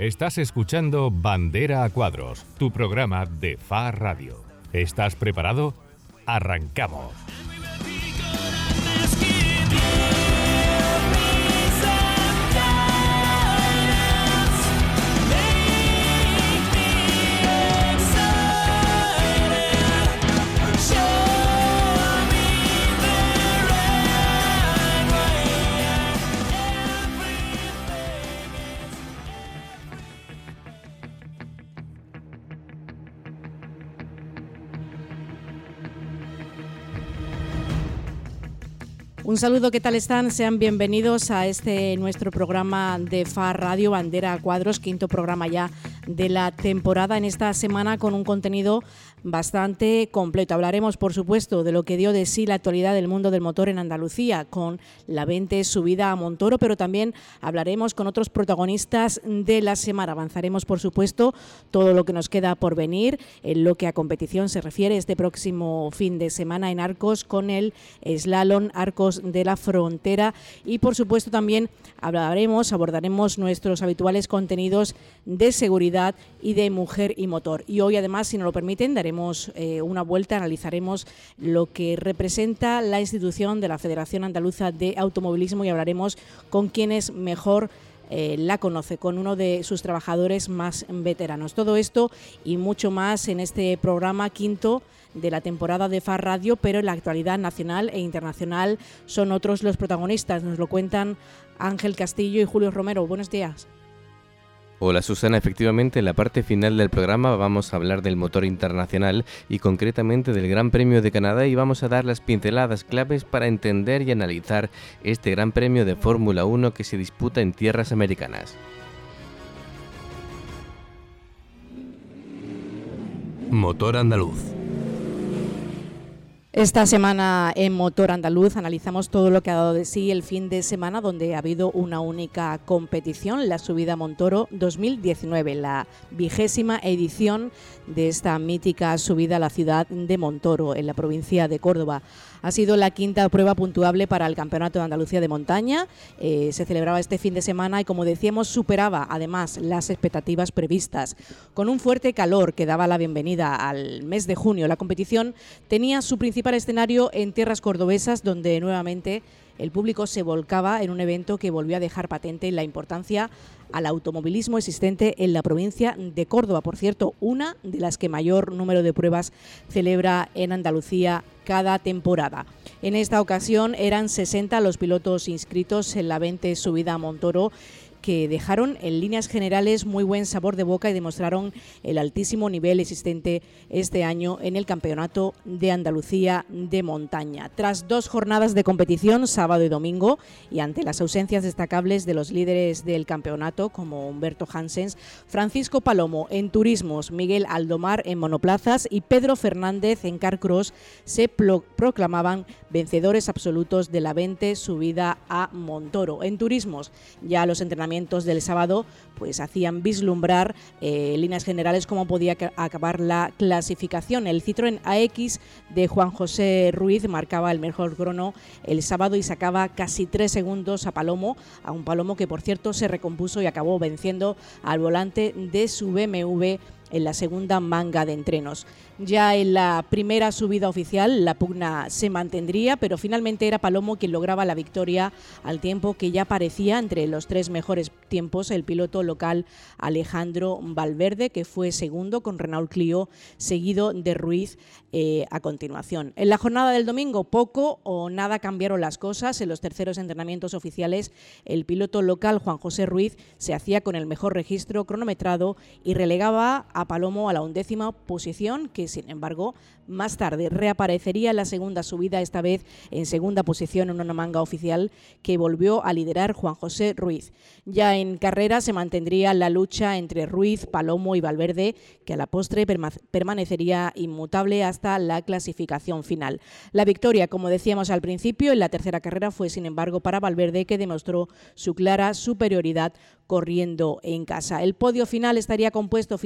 Estás escuchando Bandera a Cuadros, tu programa de FA Radio. ¿Estás preparado? ¡Arrancamos! Un saludo, ¿qué tal están? Sean bienvenidos a nuestro programa de FA Radio Bandera a Cuadros, quinto programa ya de la temporada, en esta semana con un contenido bastante completo. Hablaremos, por supuesto, de lo que dio de sí la actualidad del mundo del motor en Andalucía con la 20 subida a Montoro, pero también hablaremos con otros protagonistas de la semana. Avanzaremos, por supuesto, todo lo que nos queda por venir en lo que a competición se refiere este próximo fin de semana en Arcos con el Slalom Arcos de la Frontera y, por supuesto, también abordaremos nuestros habituales contenidos de seguridad y de mujer y motor. Y hoy, además, si nos lo permiten, daremos una vuelta, analizaremos lo que representa la institución de la Federación Andaluza de Automovilismo y hablaremos con quienes mejor la conoce, con uno de sus trabajadores más veteranos. Todo esto y mucho más en este programa quinto de la temporada de FA Radio, pero en la actualidad nacional e internacional son otros los protagonistas. Nos lo cuentan Ángel Castillo y Julio Romero. Buenos días. Hola Susana, efectivamente en la parte final del programa vamos a hablar del motor internacional y concretamente del Gran Premio de Canadá y vamos a dar las pinceladas claves para entender y analizar este Gran Premio de Fórmula 1 que se disputa en tierras americanas. Motor Andaluz. Esta semana en Motor Andaluz analizamos todo lo que ha dado de sí el fin de semana, donde ha habido una única competición, la subida a Montoro 2019, la 20ª edición de esta mítica subida a la ciudad de Montoro, en la provincia de Córdoba. Ha sido la quinta prueba puntuable para el Campeonato de Andalucía de Montaña. Se celebraba este fin de semana y, como decíamos, superaba además las expectativas previstas. Con un fuerte calor que daba la bienvenida al mes de junio, la competición tenía su principal escenario en tierras cordobesas, donde nuevamente el público se volcaba en un evento que volvió a dejar patente la importancia al automovilismo existente en la provincia de Córdoba. Por cierto, una de las que mayor número de pruebas celebra en Andalucía cada temporada. En esta ocasión eran 60 los pilotos inscritos en la 20 subida a Montoro, que dejaron en líneas generales muy buen sabor de boca y demostraron el altísimo nivel existente este año en el Campeonato de Andalucía de Montaña. Tras 2 jornadas de competición, sábado y domingo, y ante las ausencias destacables de los líderes del campeonato como Humberto Hansens, Francisco Palomo en turismos, Miguel Aldomar en monoplazas y Pedro Fernández en carcross, se proclamaban vencedores absolutos de la 20 subida a Montoro. En turismos, ya los entrenamientos del sábado pues hacían vislumbrar en líneas generales cómo podía acabar la clasificación. El Citroën AX de Juan José Ruiz marcaba el mejor crono el sábado y sacaba casi 3 segundos a un Palomo que, por cierto, se recompuso y acabó venciendo al volante de su BMW en la segunda manga de entrenos. Ya en la primera subida oficial la pugna se mantendría, pero finalmente era Palomo quien lograba la victoria al tiempo que ya parecía entre los 3 mejores tiempos el piloto local Alejandro Valverde, que fue segundo con Renault Clio, seguido de Ruiz a continuación. En la jornada del domingo poco o nada cambiaron las cosas. En los terceros entrenamientos oficiales el piloto local Juan José Ruiz se hacía con el mejor registro cronometrado y relegaba a Palomo a la 11ª posición, que sin embargo más tarde reaparecería en la segunda subida, esta vez en segunda posición en una manga oficial que volvió a liderar Juan José Ruiz. Ya en carrera se mantendría la lucha entre Ruiz, Palomo y Valverde, que a la postre permanecería inmutable hasta la clasificación final. La victoria, como decíamos al principio, en la tercera carrera fue sin embargo para Valverde, que demostró su clara superioridad corriendo en casa. El podio final estaría compuesto finalmente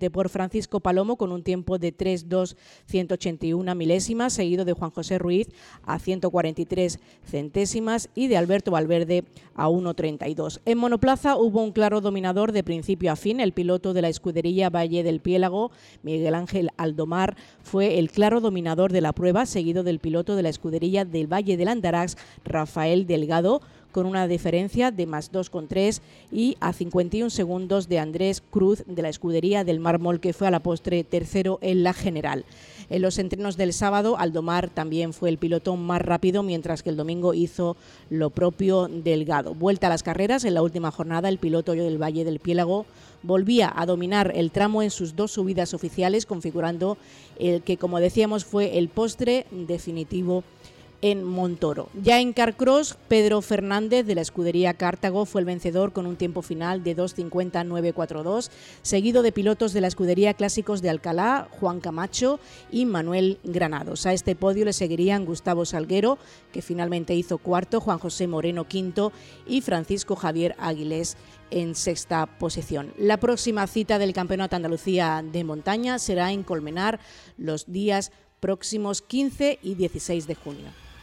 Valverde por Francisco Palomo con un tiempo de 3:2,181 milésimas, seguido de Juan José Ruiz a 143 centésimas y de Alberto Valverde a 1:32. En monoplaza hubo un claro dominador de principio a fin. El piloto de la escudería Valle del Piélago, Miguel Ángel Aldomar, fue el claro dominador de la prueba, seguido del piloto de la escudería del Valle del Andarax, Rafael Delgado, con una diferencia de +2,3 y a 51 segundos de Andrés Cruz de la escudería del Mármol, que fue a la postre tercero en la general. En los entrenos del sábado, Aldomar también fue el piloto más rápido, mientras que el domingo hizo lo propio Delgado. Vuelta a las carreras, en la última jornada el piloto del Valle del Piélago volvía a dominar el tramo en sus 2 subidas oficiales, configurando el que, como decíamos, fue el postre definitivo en Montoro. Ya en Carcross, Pedro Fernández de la escudería Cartago fue el vencedor con un tiempo final de 2:50,942, seguido de pilotos de la escudería Clásicos de Alcalá, Juan Camacho y Manuel Granados. A este podio le seguirían Gustavo Salguero, que finalmente hizo cuarto, Juan José Moreno quinto y Francisco Javier Aguilés en sexta posición. La próxima cita del Campeonato Andalucía de Montaña será en Colmenar los días próximos 15 y 16 de junio.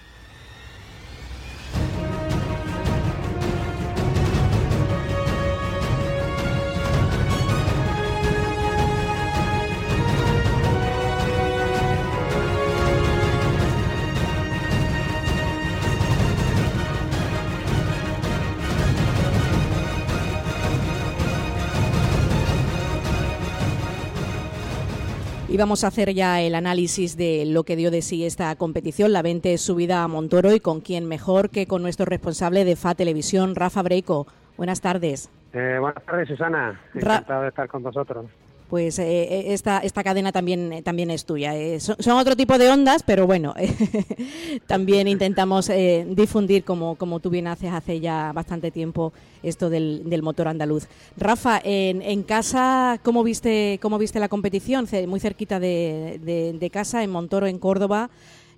Y vamos a hacer ya el análisis de lo que dio de sí esta competición, la 20 subida a Montoro, y con quién mejor que con nuestro responsable de FA Televisión, Rafa Breico. Buenas tardes. Buenas tardes, Susana. Encantado de estar con vosotros. Pues esta cadena también es tuya. Son otro tipo de ondas, pero bueno, también intentamos difundir, como tú bien haces hace ya bastante tiempo, esto del motor andaluz. Rafa, en casa, ¿cómo viste la competición? Muy cerquita de casa, en Montoro, en Córdoba.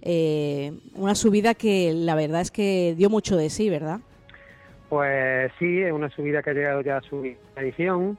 Una subida que la verdad es que dio mucho de sí, ¿verdad? Pues sí, es una subida que ha llegado ya a su edición.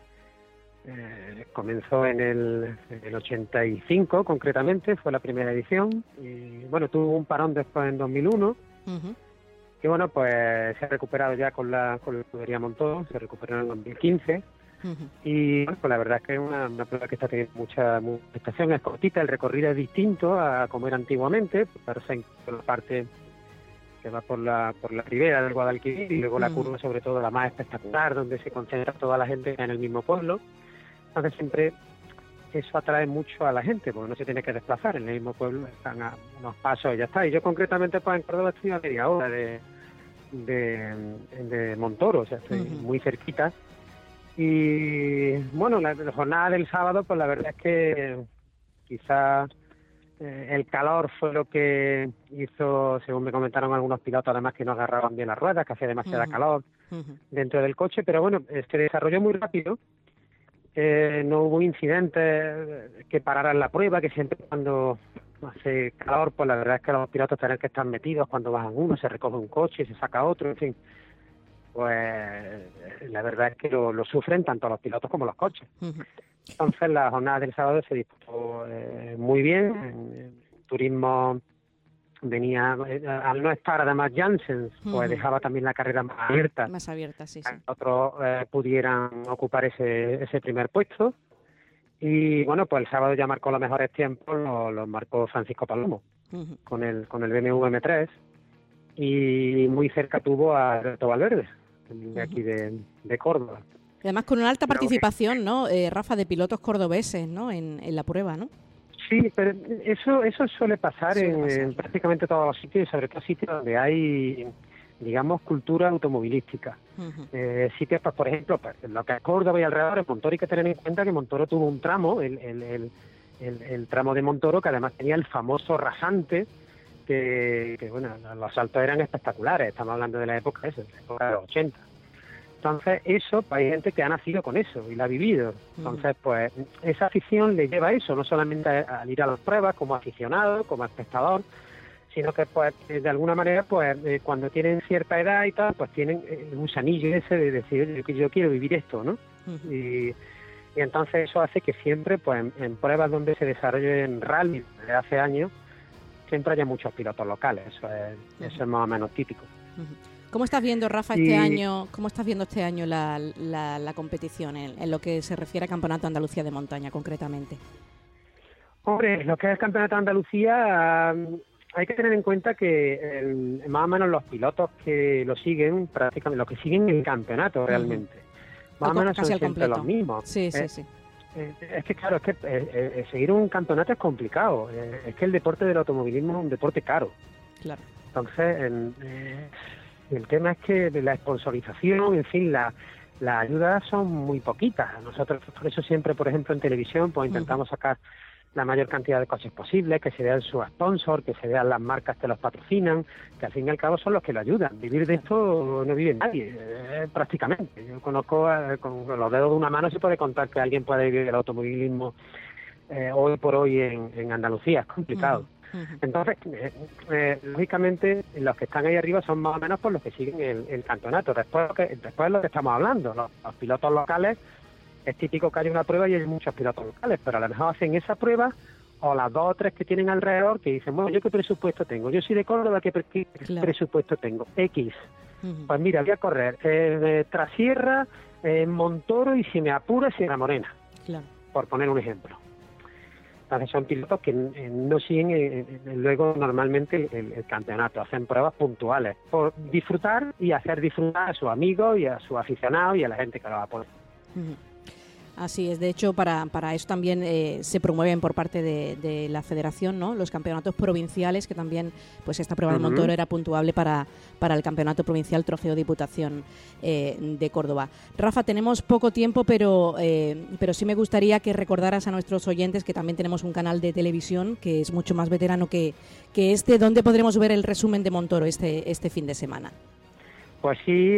Comenzó en el 85, concretamente, fue la primera edición, y bueno, tuvo un parón después en 2001, y bueno, pues se ha recuperado ya con la escudería Montoro, se recuperó en 2015, y bueno, pues la verdad es que es una prueba que está teniendo mucha expectación. Es cortita, el recorrido es distinto a como era antiguamente, parece en la parte que va por la ribera del Guadalquivir, y luego la curva, sobre todo la más espectacular, donde se concentra toda la gente en el mismo pueblo. Entonces siempre eso atrae mucho a la gente, porque no se tiene que desplazar, en el mismo pueblo están a unos pasos y ya está. Y yo concretamente pues en Córdoba estoy a media hora de Montoro, o sea, estoy muy cerquita. Y bueno, la jornada del sábado, pues la verdad es que quizás el calor fue lo que hizo, según me comentaron algunos pilotos, además, que no agarraban bien las ruedas, que hacía demasiada calor dentro del coche, pero bueno, se desarrolló muy rápido. No hubo incidentes que pararan la prueba, que siempre cuando hace calor, pues la verdad es que los pilotos tienen que estar metidos cuando bajan uno, se recoge un coche, se saca otro, en fin. Pues la verdad es que lo sufren tanto los pilotos como los coches. Entonces la jornada del sábado se disputó muy bien. El turismo venía, al no estar además Janssen, pues dejaba también la carrera más abierta. Más abierta, sí. Otros pudieran ocupar ese primer puesto. Y bueno, pues el sábado ya marcó los mejores tiempos, los marcó Francisco Palomo, con el BMW M3. Y muy cerca tuvo a Alberto Valverde, de aquí de Córdoba. Y además con una alta participación, ¿no, Rafa, de pilotos cordobeses, ¿no?, en la prueba, ¿no? Sí, pero eso suele pasar en prácticamente todos los sitios, y sobre todo sitios donde hay, digamos, cultura automovilística. Sitios, pues, por ejemplo, pues, lo que es Córdoba y alrededor, en Montoro hay que tener en cuenta que Montoro tuvo un tramo, el tramo de Montoro, que además tenía el famoso rasante, que bueno, los saltos eran espectaculares. Estamos hablando de la época de los 80. Entonces, eso, pues, hay gente que ha nacido con eso y la ha vivido. Entonces, pues, esa afición le lleva a eso, no solamente al ir a las pruebas como aficionado, como espectador, sino que, pues, de alguna manera, pues, cuando tienen cierta edad y tal, pues tienen un gusanillo ese de decir, yo quiero vivir esto, ¿no? Y y entonces eso hace que siempre, pues en pruebas donde se desarrollen rally desde hace años, siempre haya muchos pilotos locales. Eso es más o menos típico. ¿Cómo estás viendo, Rafa, este año la competición en lo que se refiere a Campeonato de Andalucía de Montaña, concretamente? Hombre, lo que es el Campeonato de Andalucía, hay que tener en cuenta que más o menos los pilotos que lo siguen, prácticamente los que siguen el campeonato realmente, más o menos son siempre los mismos. Sí. Es que claro, seguir un campeonato es complicado. Es que el deporte del automovilismo es un deporte caro. Claro. Entonces, el tema es que la sponsorización, en fin, las ayudas son muy poquitas. Nosotros por eso siempre, por ejemplo, en televisión, pues intentamos sacar la mayor cantidad de coches posibles, que se vean sus sponsors, que se vean las marcas que los patrocinan, que al fin y al cabo son los que lo ayudan. Vivir de esto no vive nadie, prácticamente. Yo conozco, con los dedos de una mano se puede contar que alguien puede vivir del automovilismo hoy por hoy en Andalucía. Es complicado. Entonces, lógicamente, los que están ahí arriba son más o menos por los que siguen el campeonato. Después de lo que estamos hablando, los pilotos locales, es típico que haya una prueba y hay muchos pilotos locales, pero a lo mejor hacen esa prueba o las 2 o 3 que tienen alrededor que dicen, bueno, ¿yo qué presupuesto tengo? Yo soy de Córdoba, ¿qué presupuesto tengo? X. Pues mira, voy a correr Trasierra, Montoro y si me apura, Sierra Morena, por poner un ejemplo. Entonces son pilotos que no siguen luego normalmente el campeonato, hacen pruebas puntuales por disfrutar y hacer disfrutar a sus amigos y a sus aficionados y a la gente que los apoya. Así es, de hecho para eso también se promueven por parte de la federación, ¿no?, los campeonatos provinciales, que también pues esta prueba de Montoro era puntuable para el campeonato provincial Trofeo Diputación de Córdoba. Rafa, tenemos poco tiempo, pero sí me gustaría que recordaras a nuestros oyentes que también tenemos un canal de televisión que es mucho más veterano que donde podremos ver el resumen de Montoro este fin de semana. Pues sí,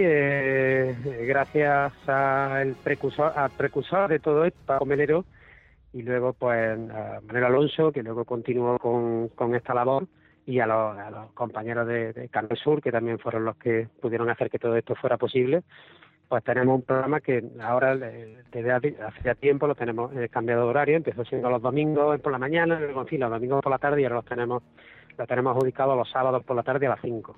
gracias al precursor de todo esto, Paco Melero, y luego pues a Manuel Alonso, que luego continuó con esta labor, y a los compañeros de Canal Sur, que también fueron los que pudieron hacer que todo esto fuera posible. Pues tenemos un programa que ahora, desde hace ya tiempo, lo tenemos cambiado de horario. Empezó siendo los domingos por la mañana, luego en fin, los domingos por la tarde, y ahora lo tenemos adjudicado los sábados por la tarde a las 5.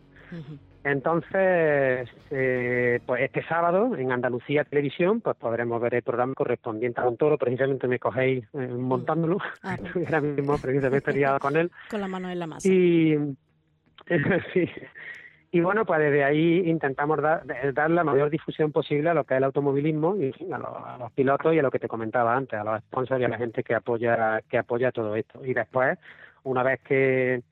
Entonces, pues este sábado en Andalucía Televisión pues podremos ver el programa correspondiente a Montoro. Precisamente me cogéis montándolo. Estoy ahora mismo precisamente liado con él. Con la mano en la masa. Sí. Y bueno, pues desde ahí intentamos dar la mayor difusión posible a lo que es el automovilismo y a los pilotos y a lo que te comentaba antes, a los sponsors y a la gente que apoya todo esto. Y después, una vez que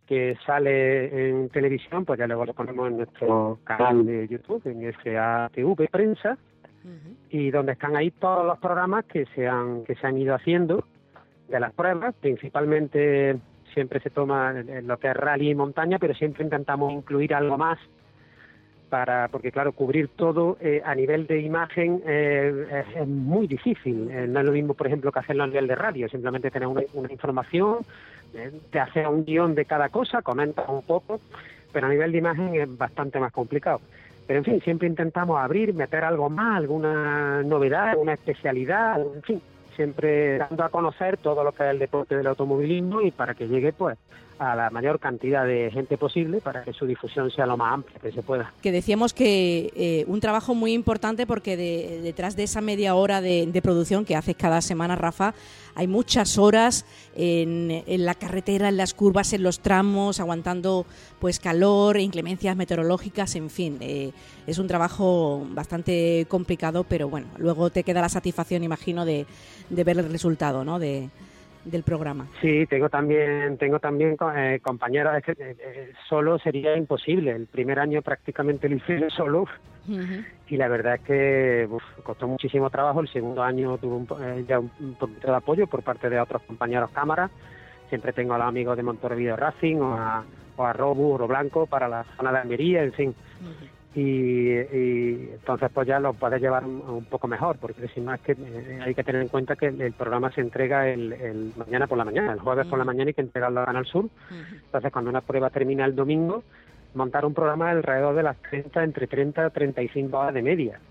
sale en televisión, pues ya luego lo ponemos en nuestro canal de YouTube, en SATV Prensa, y donde están ahí todos los programas que se han ido haciendo de las pruebas. Principalmente siempre se toma lo que es rally y montaña, pero siempre intentamos incluir algo más porque claro, cubrir todo a nivel de imagen es muy difícil. No es lo mismo, por ejemplo, que hacerlo a nivel de radio, simplemente tener una información, te hace un guión de cada cosa, comentas un poco, pero a nivel de imagen es bastante más complicado. Pero en fin, siempre intentamos meter algo más, alguna novedad, alguna especialidad, en fin, siempre dando a conocer todo lo que es el deporte del automovilismo y para que llegue pues a la mayor cantidad de gente posible para que su difusión sea lo más amplia que se pueda. Que decíamos que un trabajo muy importante porque detrás de esa media hora de producción que haces cada semana, Rafa, hay muchas horas en la carretera, en las curvas, en los tramos, aguantando pues calor, inclemencias meteorológicas, en fin. Es un trabajo bastante complicado, pero bueno, luego te queda la satisfacción, imagino, de ver el resultado, ¿no?, del programa. Sí, tengo también compañeros. Es que solo sería imposible. El primer año prácticamente lo hice solo y la verdad es que costó muchísimo trabajo. El segundo año tuve ya un poquito de apoyo por parte de otros compañeros cámaras. Siempre tengo a los amigos de Montoro Video Racing o a Robu, Oro Blanco para la zona de Almería, en fin. Y entonces pues ya lo puedes llevar un poco mejor, porque si no es que hay que tener en cuenta que el programa se entrega el mañana por la mañana, el jueves por la mañana hay que entregarlo a Canal Sur. Entonces cuando una prueba termina el domingo, montar un programa alrededor de las entre 30 y 35 horas de media.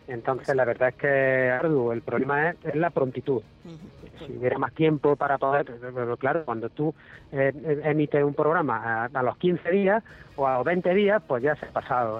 Entonces, la verdad es que arduo. El problema es la prontitud. Si hubiera más tiempo para poder... Pero claro, cuando tú emites un programa a los 15 días o a los 20 días, pues ya se ha pasado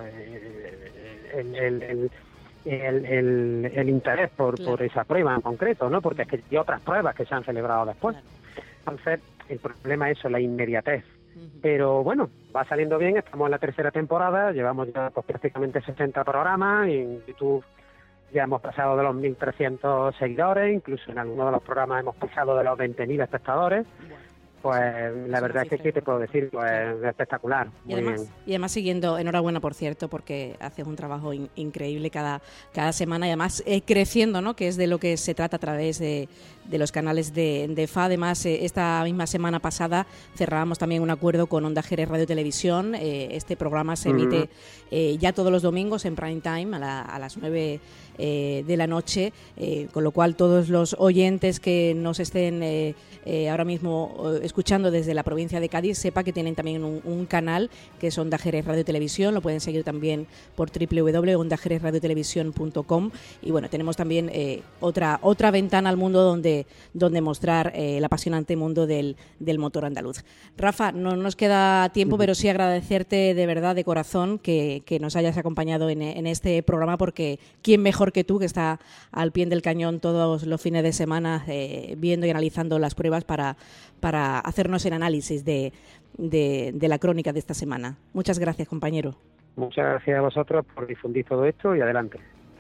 el interés por esa prueba en concreto, ¿no? Porque es que hay otras pruebas que se han celebrado después. Entonces, el problema es eso, la inmediatez. Pero bueno, va saliendo bien, estamos en la tercera temporada, llevamos ya pues, prácticamente 60 programas, y en YouTube ya hemos pasado de los 1.300 seguidores, incluso en algunos de los programas hemos pasado de los 20.000 espectadores. Pues la verdad es que, ¿qué te puedo decir? Pues espectacular, muy bien. Y además siguiendo, enhorabuena por cierto, porque haces un trabajo increíble cada semana, y además creciendo, ¿no? Que es de lo que se trata a través de los canales de FA. Además, esta misma semana pasada cerrábamos también un acuerdo con Onda Jerez Radio Televisión. Este programa se emite ya todos los domingos en prime time a las 9 de la noche, con lo cual todos los oyentes que nos estén ahora mismo escuchando desde la provincia de Cádiz, sepa que tienen también un canal que es Onda Jerez Radio Televisión. Lo pueden seguir también por www.ondajerezradiotelevisión.com, y bueno, tenemos también otra ventana al mundo donde mostrar el apasionante mundo del motor andaluz. Rafa, no nos queda tiempo, pero sí agradecerte de verdad, de corazón, que nos hayas acompañado en este programa, porque quién mejor que tú, que está al pie del cañón todos los fines de semana viendo y analizando las pruebas para hacernos el análisis de la crónica de esta semana. Muchas gracias, compañero. Muchas gracias a vosotros por difundir todo esto, y adelante.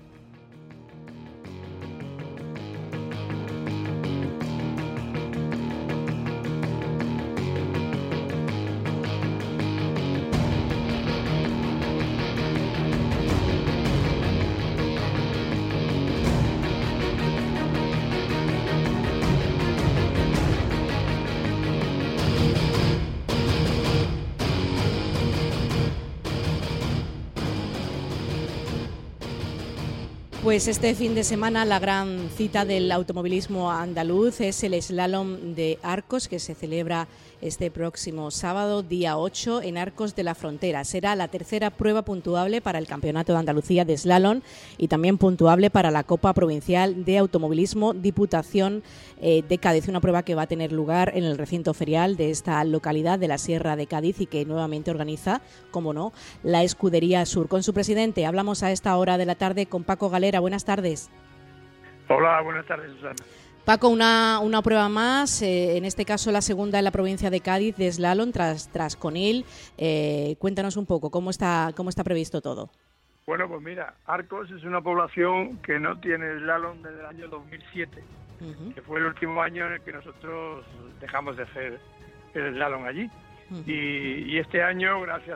Pues este fin de semana la gran cita del automovilismo andaluz es el slalom de Arcos, que se celebra este próximo sábado, día 8, en Arcos de la Frontera. Será la tercera prueba puntuable para el Campeonato de Andalucía de Slalom y también puntuable para la Copa Provincial de Automovilismo Diputación de Cádiz, una prueba que va a tener lugar en el recinto ferial de esta localidad de la Sierra de Cádiz y que nuevamente organiza, como no, la Escudería Sur. Con su presidente hablamos a esta hora de la tarde con Paco Galera. Buenas tardes. Hola, buenas tardes, Susana. Paco, una prueba más, en este caso la segunda en la provincia de Cádiz de slalom tras Conil. Cuéntanos un poco cómo está previsto todo. Bueno, pues mira, Arcos es una población que no tiene slalom desde el año 2007, que fue el último año en el que nosotros dejamos de hacer el slalom allí. Y este año, gracias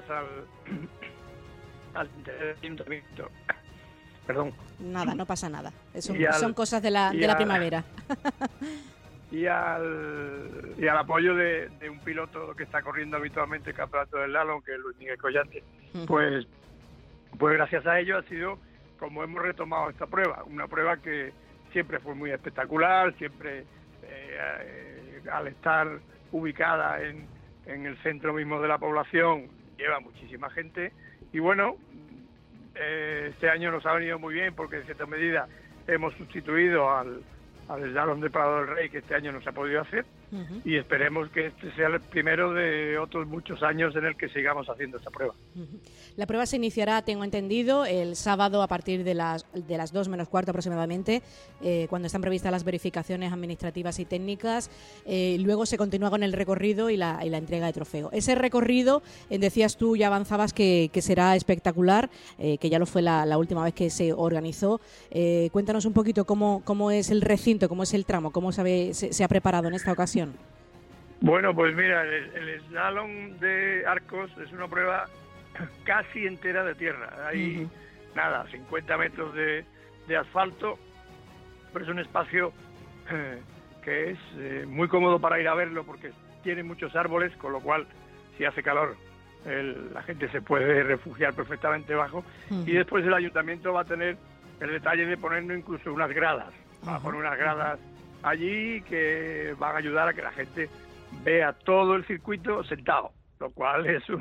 al ayuntamiento... Perdón. Nada, no pasa nada. Son cosas de la primavera. Y al apoyo de un piloto que está corriendo habitualmente el campeonato del slalom, que es Luis Miguel Collante, pues gracias a ello ha sido como hemos retomado esta prueba. Una prueba que siempre fue muy espectacular, siempre al estar ubicada en el centro mismo de la población, lleva muchísima gente. Y bueno, este año nos ha venido muy bien porque en cierta medida hemos sustituido al slalom de Prado del Rey, que este año no se ha podido hacer, y esperemos que este sea el primero de otros muchos años en el que sigamos haciendo esta prueba. La prueba se iniciará, tengo entendido, el sábado a partir de las 2 menos cuarto aproximadamente, cuando están previstas las verificaciones administrativas y técnicas. Luego se continúa con el recorrido y la entrega de trofeo. Ese recorrido, decías tú, ya avanzabas que será espectacular, que ya lo fue la última vez que se organizó. Cuéntanos un poquito cómo es el recinto, cómo es el tramo, cómo se ha preparado en esta ocasión. Bueno, pues mira, el slalom de Arcos es una prueba casi entera de tierra. Hay 50 metros de asfalto, pero es un espacio que es muy cómodo para ir a verlo porque tiene muchos árboles, con lo cual si hace calor la gente se puede refugiar perfectamente bajo. Y después el ayuntamiento va a tener el detalle de ponernos incluso unas gradas. Va a poner unas gradas allí que van a ayudar a que la gente vea todo el circuito sentado, lo cual es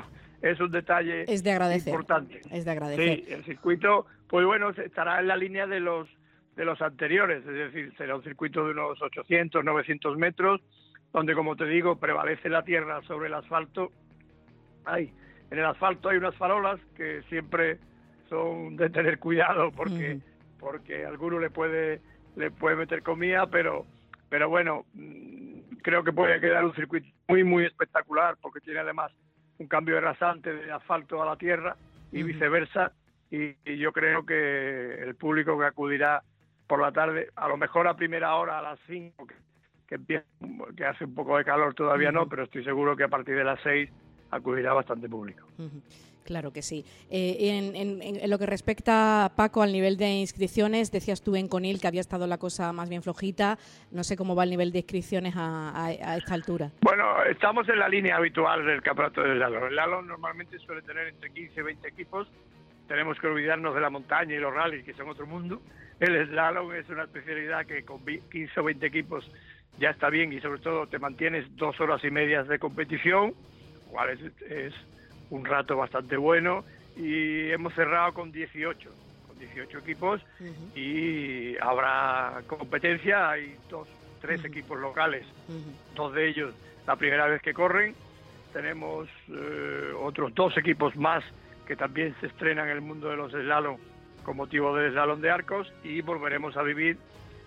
es un detalle es de agradecer, importante. Es de agradecer. Sí, el circuito, pues bueno, estará en la línea de los anteriores, es decir, será un circuito de unos 800, 900 metros, donde, como te digo, prevalece la tierra sobre el asfalto. En el asfalto hay unas farolas que siempre son de tener cuidado porque a alguno le puede meter comida, pero bueno, creo que puede quedar un circuito muy, muy espectacular, porque tiene además un cambio de rasante de asfalto a la tierra y viceversa, y yo creo que el público que acudirá por la tarde, a lo mejor a primera hora, a las 5, que empieza, que hace un poco de calor todavía no, pero estoy seguro que a partir de las 6 acudirá bastante público. Claro que sí. En lo que respecta, Paco, al nivel de inscripciones, decías tú en Conil que había estado la cosa más bien flojita. No sé cómo va el nivel de inscripciones a esta altura. Bueno, estamos en la línea habitual del campeonato del slalom. El slalom normalmente suele tener entre 15 y 20 equipos. Tenemos que olvidarnos de la montaña y los rallies, que son otro mundo. El slalom es una especialidad que con 15 o 20 equipos ya está bien, y sobre todo te mantienes 2 horas y media de competición, cual es un rato bastante bueno, y hemos cerrado con 18 equipos, y habrá competencia. Hay 3 equipos locales, 2 de ellos la primera vez que corren. Tenemos otros 2 equipos más que también se estrenan en el mundo de los slalom con motivo del slalom de Arcos, y volveremos a vivir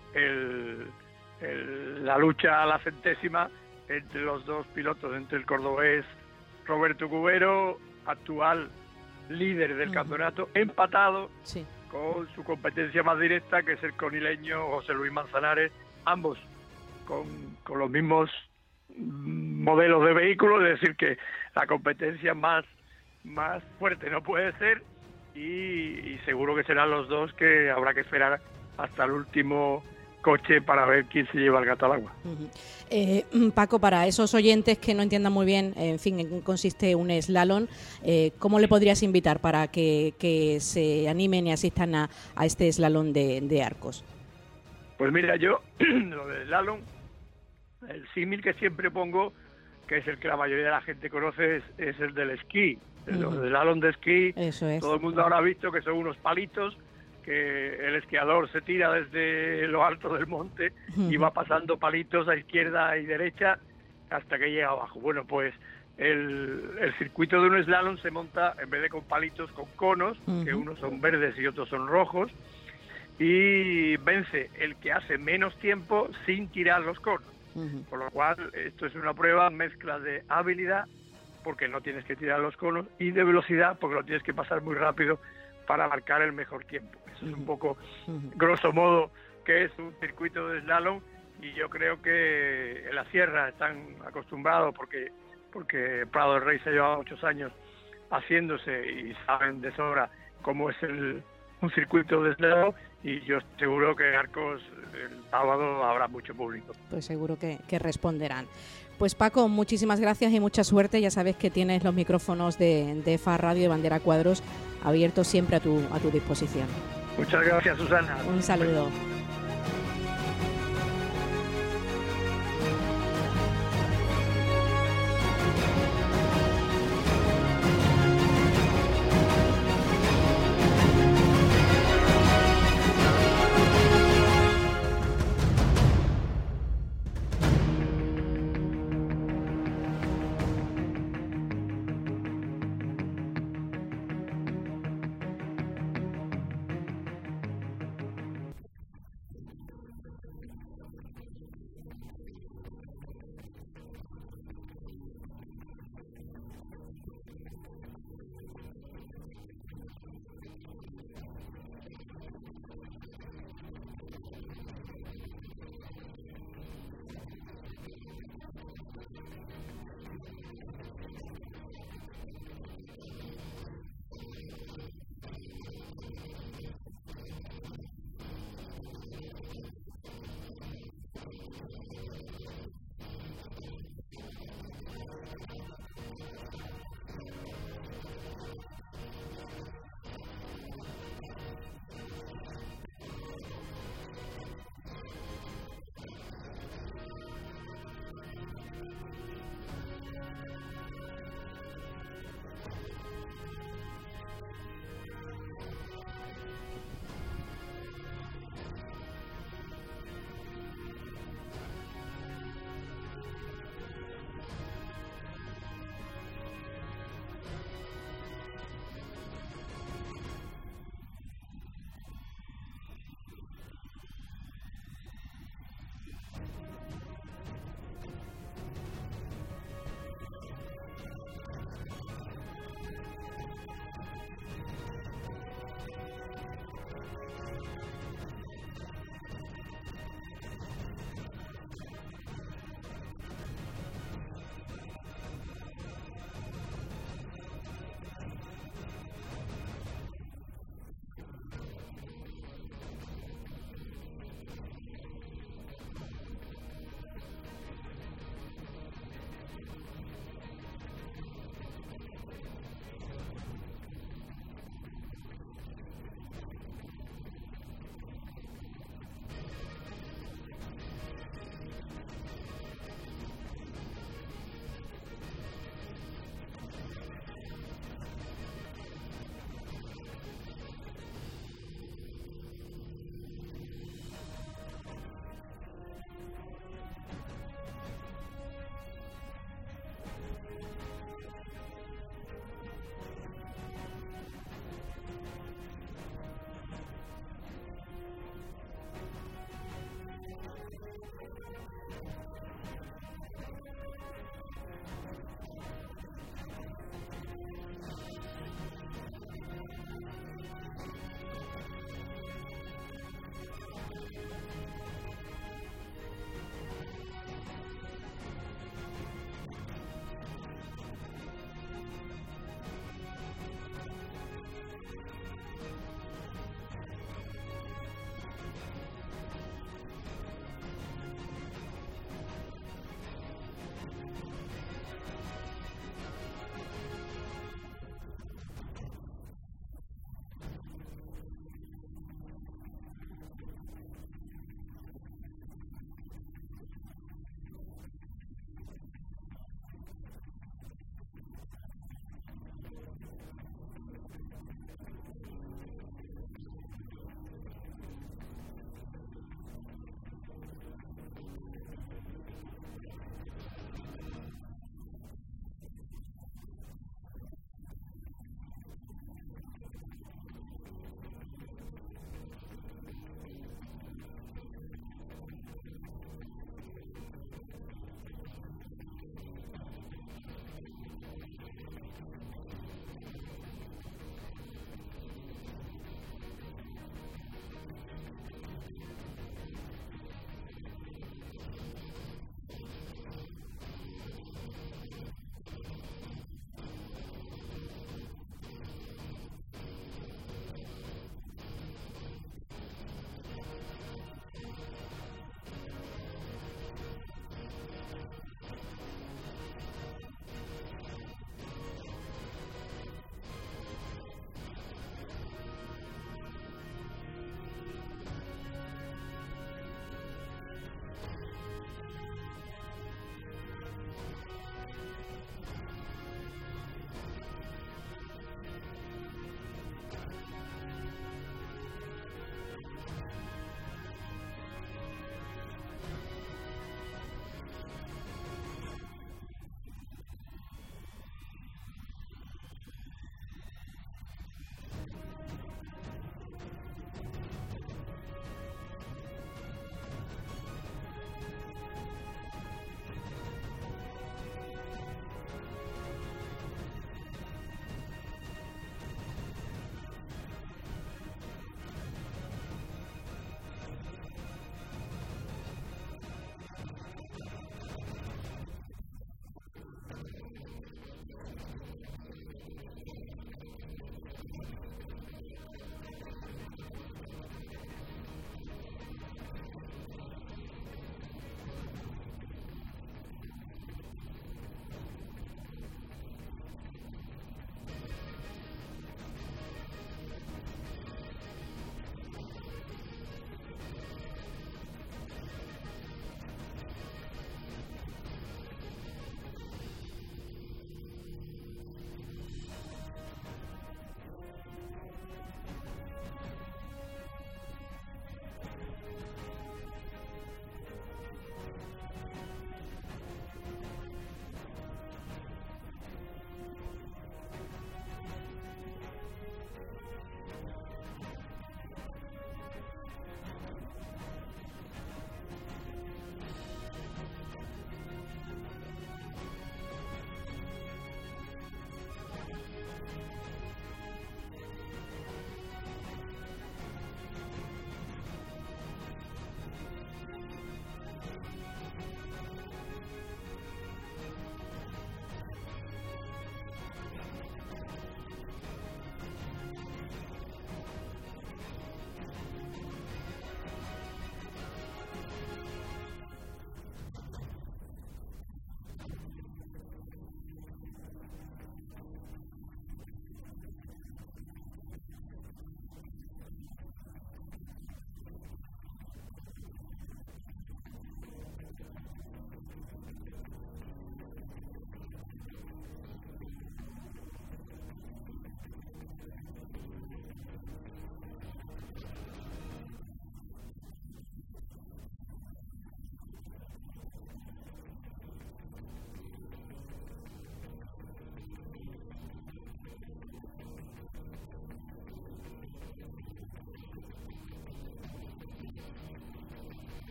la lucha a la centésima entre los 2 pilotos, entre el cordobés Roberto Cubero, actual líder del campeonato, empatado con su competencia más directa, que es el conileño José Luis Manzanares, ambos con los mismos modelos de vehículos, es decir, que la competencia más fuerte no puede ser, y seguro que serán los 2 que habrá que esperar hasta el último coche para ver quién se lleva el gato al agua. Paco, para esos oyentes que no entiendan muy bien, en fin, en qué consiste un slalom, ¿cómo le podrías invitar para que se animen y asistan a este slalom de Arcos? Pues mira, yo lo del slalom, el símil que siempre pongo, que es el que la mayoría de la gente conoce, es el del esquí. Los slalom de esquí, eso es. Todo el mundo habrá visto que son unos palitos que el esquiador se tira desde lo alto del monte y va pasando palitos a izquierda y derecha hasta que llega abajo. Bueno, pues el circuito de un slalom se monta, en vez de con palitos, con conos, que unos son verdes y otros son rojos, y vence el que hace menos tiempo sin tirar los conos. Por lo cual, esto es una prueba mezcla de habilidad, porque no tienes que tirar los conos, y de velocidad, porque lo tienes que pasar muy rápido para marcar el mejor tiempo. Eso es un poco, grosso modo, que es un circuito de slalom, y yo creo que en la sierra están acostumbrados, porque Prado del Rey se lleva muchos años haciéndose y saben de sobra cómo es un circuito de slalom, y yo seguro que en Arcos el sábado habrá mucho público. Pues seguro que responderán. Pues Paco, muchísimas gracias y mucha suerte. Ya sabes que tienes los micrófonos de FA Radio y Bandera Cuadros abiertos siempre a tu disposición. Muchas gracias, Susana. Un saludo.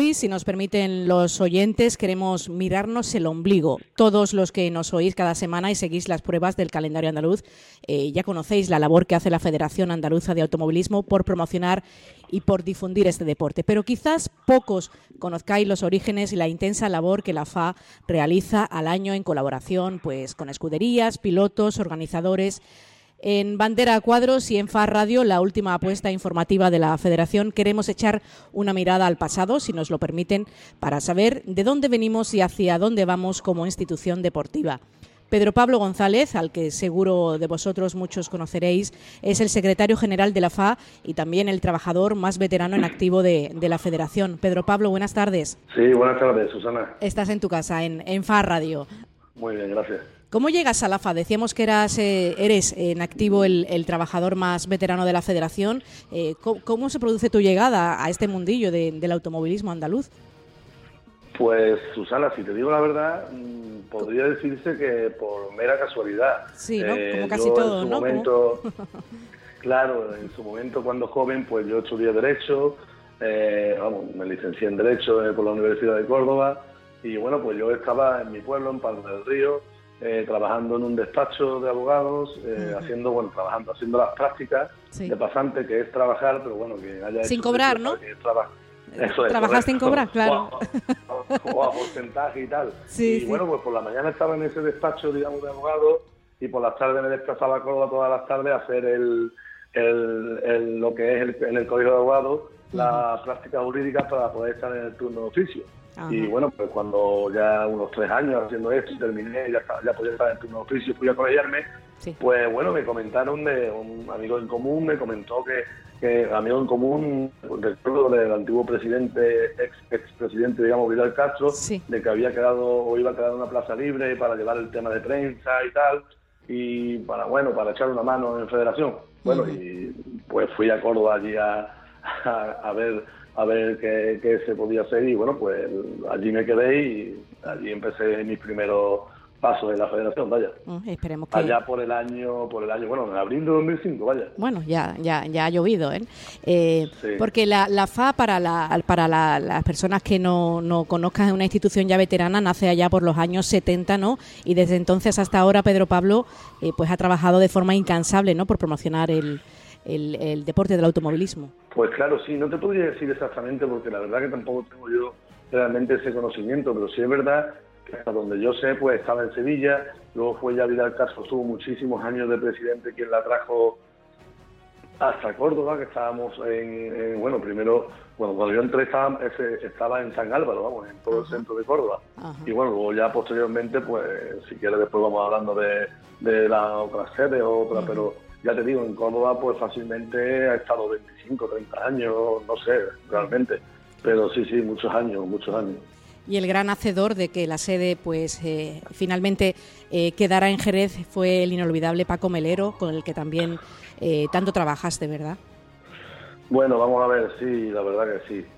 Hoy, si nos permiten los oyentes, queremos mirarnos el ombligo. Todos los que nos oís cada semana y seguís las pruebas del calendario andaluz, ya conocéis la labor que hace la Federación Andaluza de Automovilismo por promocionar y por difundir este deporte. Pero quizás pocos conozcáis los orígenes y la intensa labor que la FA realiza al año en colaboración pues, con escuderías, pilotos, organizadores. En Bandera a Cuadros y en FA Radio, la última apuesta informativa de la Federación, queremos echar una mirada al pasado, si nos lo permiten, para saber de dónde venimos y hacia dónde vamos como institución deportiva. Pedro Pablo González, al que seguro de vosotros muchos conoceréis, es el secretario general de la FA y también el trabajador más veterano en activo de la Federación. Pedro Pablo, buenas tardes. Sí, buenas tardes, Susana. Estás en tu casa, en FA Radio. Muy bien, gracias. ¿Cómo llegas a la FA? Decíamos que eres en activo el trabajador más veterano de la Federación. ¿Cómo se produce tu llegada a este mundillo del automovilismo andaluz? Pues, Susana, si te digo la verdad, podría decirse que por mera casualidad. Sí, ¿no? Como casi todo, ¿no? Momento, claro, en su momento cuando joven, pues yo estudié Derecho, me licencié en Derecho por la Universidad de Córdoba y bueno, pues yo estaba en mi pueblo, en Palma del Río, trabajando en un despacho de abogados, haciendo las prácticas de pasante, que es trabajar, pero bueno, que haya sin hecho cobrar, ¿no? Eso es, trabajar sin cobrar, claro. O a porcentaje y tal. Sí, y bueno, pues por la mañana estaba en ese despacho, digamos, de abogados, y por las tardes me desplazaba a Córdoba todas las tardes a hacer lo que es en el Colegio de Abogados, las prácticas jurídicas para poder estar en el turno de oficio. Ajá. Y bueno, pues cuando ya unos 3 años haciendo esto y terminé, ya podía estar en el turno de oficio, fui a colegiarme, pues bueno, me comentaron de un amigo en común, me comentó que amigo en común, recuerdo del antiguo presidente, expresidente, digamos, Vidal Castro, de que había quedado o iba a quedar una plaza libre para llevar el tema de prensa y tal, y para echar una mano en Federación. Bueno, y pues fui a Córdoba allí a ver qué se podía hacer y bueno, pues allí me quedé y allí empecé mis primeros pasos en la Federación, vaya. Esperemos que... Allá por el año, bueno, en abril de 2005, vaya. Bueno, ya ha llovido, ¿eh? Sí. Porque la FA, para las personas que no conozcan, es una institución ya veterana, nace allá por los años 70, ¿no? Y desde entonces hasta ahora Pedro Pablo pues ha trabajado de forma incansable, ¿no? Por promocionar el deporte del automovilismo. Pues claro, sí, no te podría decir exactamente porque la verdad que tampoco tengo yo realmente ese conocimiento, pero sí es verdad que hasta donde yo sé, pues estaba en Sevilla, luego fue ya Vidal Castro, estuvo muchísimos años de presidente, quien la trajo hasta Córdoba, que estábamos primero, cuando yo entré estaba en San Álvaro, vamos, en todo el centro de Córdoba. Ajá. Y bueno, luego ya posteriormente, pues si quieres después vamos hablando de las otras sedes o otras, pero ya te digo, en Córdoba pues fácilmente ha estado 25, 30 años, no sé, realmente, pero sí, muchos años. Y el gran hacedor de que la sede pues finalmente quedara en Jerez fue el inolvidable Paco Melero, con el que también tanto trabajaste, ¿verdad? Bueno, vamos a ver, sí, la verdad que sí.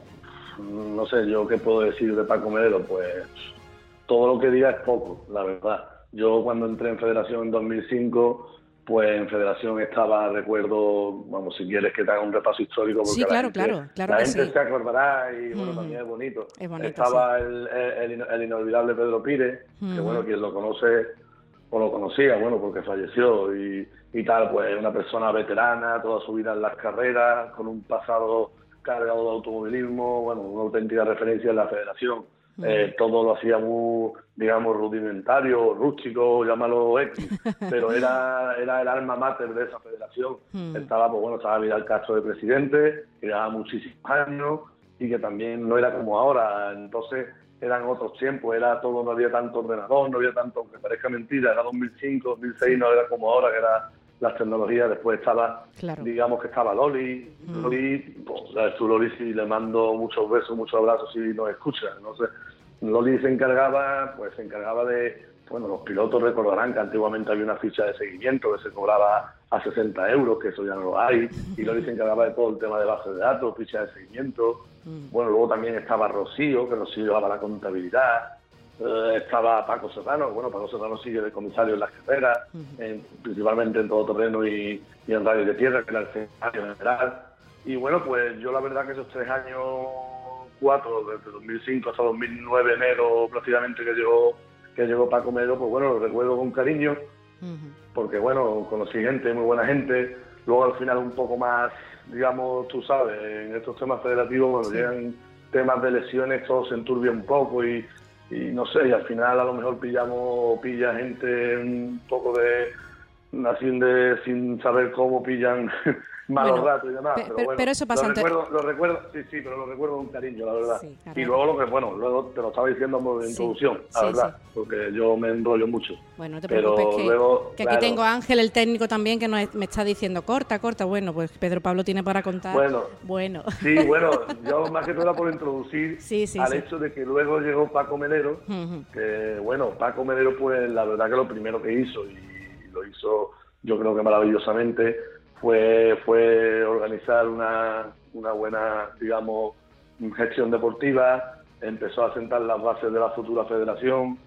No sé, yo qué puedo decir de Paco Melero, pues todo lo que diga es poco, la verdad. Yo cuando entré en Federación en 2005... pues en Federación estaba, recuerdo, vamos, si quieres que te haga un repaso histórico, porque sí, claro, la gente se acordará y bueno, también es bonito. Estaba el inolvidable Pedro Pires, que bueno, quien lo conoce o lo conocía, bueno, porque falleció y tal, pues una persona veterana, toda su vida en las carreras, con un pasado cargado de automovilismo, bueno, una auténtica referencia en la Federación. Todo lo hacía muy, digamos, rudimentario, rústico, llámalo X, pero era el alma mater de esa federación. Estaba Vidal Castro de presidente, que llevaba muchísimos años y que también no era como ahora, entonces eran otros tiempos, no había tanto ordenador, no había tanto, aunque parezca mentira, era 2005, 2006, no era como ahora, que era las tecnologías. Después estaba, digamos que estaba Loli, pues, Loli sí le mando muchos besos, muchos abrazos si nos escucha, no sé. Loli se encargaba de, bueno, los pilotos recordarán que antiguamente había una ficha de seguimiento que se cobraba a 60 euros, que eso ya no lo hay, y Loli se encargaba de todo el tema de base de datos, ficha de seguimiento. Bueno, luego también estaba Rocío, que Rocío llevaba la contabilidad. Estaba Paco Serrano, Paco Serrano sigue de comisario en las carreras, principalmente en todoterreno y en radio de tierra, que era el secretario general. Y bueno, pues yo la verdad que esos 3 años 2004, desde 2005 hasta 2009, enero prácticamente que llegó Paco Melero, pues bueno, lo recuerdo con cariño, porque bueno, conocí gente, muy buena gente. Luego al final un poco más, digamos, tú sabes, en estos temas federativos, cuando llegan temas de lesiones, todo se enturbia un poco y no sé, y al final a lo mejor pilla gente un poco sin saber cómo pillan malos ratos y demás. Pero eso pasa lo recuerdo, sí, pero lo recuerdo con cariño, la verdad. Sí, y luego luego te lo estaba diciendo como de introducción, la verdad, porque yo me enrollo mucho. Bueno, no te preocupes, que aquí tengo a Ángel, el técnico también, que me está diciendo corta. Bueno, pues Pedro Pablo tiene para contar. Bueno. Sí, yo más que todo era por introducir al hecho de que luego llegó Paco Melero, que bueno, Paco Melero pues la verdad que lo primero que hizo, y lo hizo yo creo que maravillosamente, fue organizar una buena, digamos, gestión deportiva. Empezó a sentar las bases de la futura federación.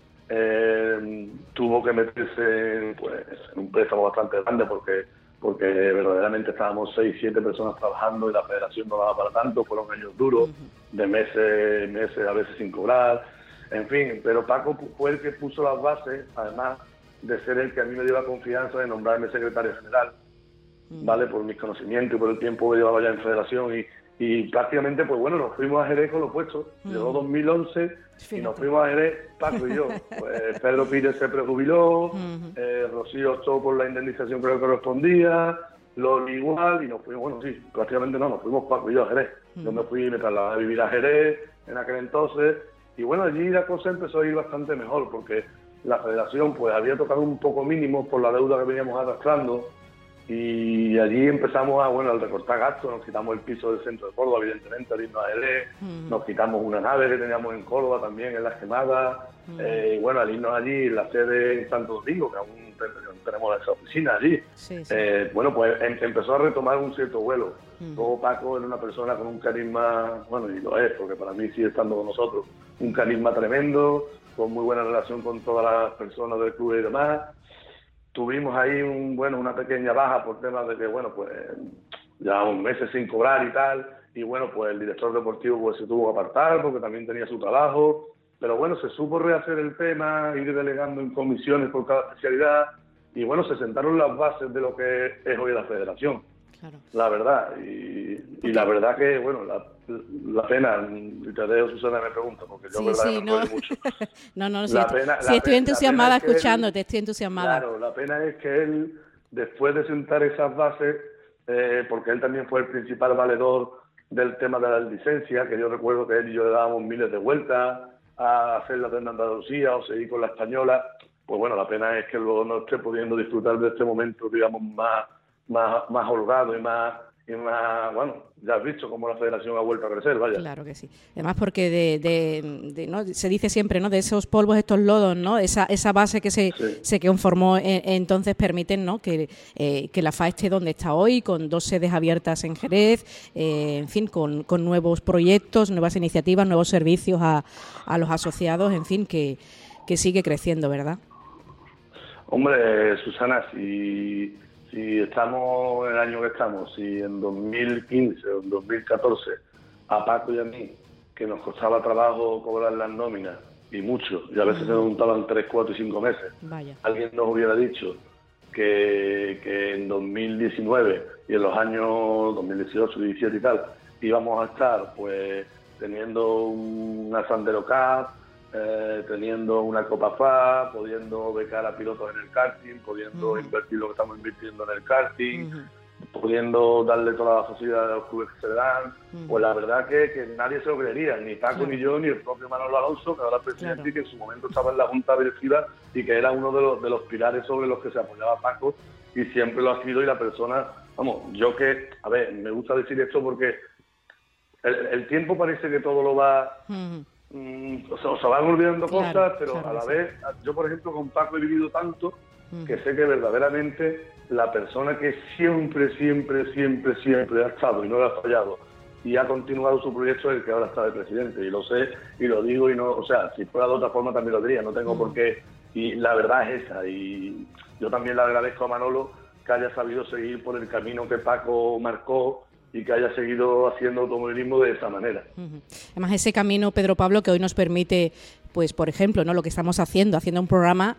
Tuvo que meterse pues, en un préstamo bastante grande porque verdaderamente estábamos 6-7 personas trabajando y la federación no daba para tanto. Fueron años duros, de meses a veces sin cobrar, en fin. Pero Paco fue el que puso las bases, además de ser el que a mí me dio la confianza de nombrarme secretario general, ¿vale? Por mis conocimientos y por el tiempo que llevaba ya en federación y prácticamente, pues bueno, nos fuimos a Jerez con los puestos. Llegó 2011 y nos fuimos a Jerez, Paco y yo. Pues Pedro Pires se prejubiló, Rocío optó por la indemnización que le correspondía, Loli igual, y nos fuimos, bueno, sí, prácticamente nos fuimos Paco y yo a Jerez. Yo me trasladé a vivir a Jerez en aquel entonces, y bueno, allí la cosa empezó a ir bastante mejor, porque la federación pues había tocado un poco mínimo por la deuda que veníamos arrastrando, y allí empezamos a recortar gastos. Nos quitamos el piso del centro de Córdoba, evidentemente, al irnos a Jerez, nos quitamos una nave que teníamos en Córdoba también, en Las Quemadas, y bueno, al irnos allí, en la sede en Santo Domingo, que aún tenemos esa oficina allí, bueno, pues empezó a retomar un cierto vuelo. Luego Paco era una persona con un carisma, bueno, y lo es, porque para mí sigue estando con nosotros, un carisma tremendo, con muy buena relación con todas las personas del club y demás. Tuvimos ahí una pequeña baja por temas de que, bueno, pues llevamos meses sin cobrar y tal, y bueno, pues el director deportivo pues se tuvo que apartar porque también tenía su trabajo, pero bueno, se supo rehacer el tema, ir delegando en comisiones por cada especialidad, y bueno, se sentaron las bases de lo que es hoy la federación. Claro. La verdad, y la verdad que, bueno, la pena, y te dejo, Susana, me pregunta, porque yo verdaderamente mucho. Estoy entusiasmada escuchándote, estoy entusiasmada. Claro, la pena es que él, después de sentar esas bases, porque él también fue el principal valedor del tema de la licencia, que yo recuerdo que él y yo le dábamos miles de vueltas a hacer la de Andalucía o seguir con la española, pues bueno, la pena es que luego no esté pudiendo disfrutar de este momento, digamos, más holgado y más, bueno, ya has visto cómo la federación ha vuelto a crecer, vaya. Claro que sí. Además porque ¿no? Se dice siempre, ¿no? De esos polvos, estos lodos, ¿no? Esa base que se conformó entonces permiten, ¿no? Que la FA esté donde está hoy, con 2 sedes abiertas en Jerez, en fin, con nuevos proyectos, nuevas iniciativas, nuevos servicios a los asociados, en fin, que sigue creciendo, ¿verdad? Hombre, Susana, si estamos en el año que estamos, si en 2015 o en 2014 a Paco y a mí, que nos costaba trabajo cobrar las nóminas, y mucho, y a veces se nos juntaban 3, 4 y 5 meses, alguien nos hubiera dicho que en 2019 y en los años 2018, 17 y tal, íbamos a estar pues teniendo una Sandero Cup, teniendo una Copa FA, pudiendo becar a pilotos en el karting, pudiendo invertir lo que estamos invirtiendo en el karting, pudiendo darle toda la facilidad a los clubes que se le dan, pues la verdad que nadie se lo creería, ni Paco, ni yo, ni el propio Manolo Alonso, que ahora es presidente y que en su momento estaba en la Junta Directiva y que era uno de los pilares sobre los que se apoyaba Paco, y siempre lo ha sido. Y la persona, vamos, yo que, a ver, me gusta decir esto porque el tiempo parece que todo lo va... se van olvidando cosas, pero a la vez, yo por ejemplo con Paco he vivido tanto que sé que verdaderamente la persona que siempre ha estado y no le ha fallado y ha continuado su proyecto es el que ahora está de presidente, y lo sé y lo digo, y no, o sea, si fuera de otra forma también lo diría, no tengo por qué, y la verdad es esa. Y yo también le agradezco a Manolo que haya sabido seguir por el camino que Paco marcó, y que haya seguido haciendo automovilismo de esa manera. Además, ese camino, Pedro Pablo, que hoy nos permite, pues por ejemplo, ¿no?, lo que estamos haciendo un programa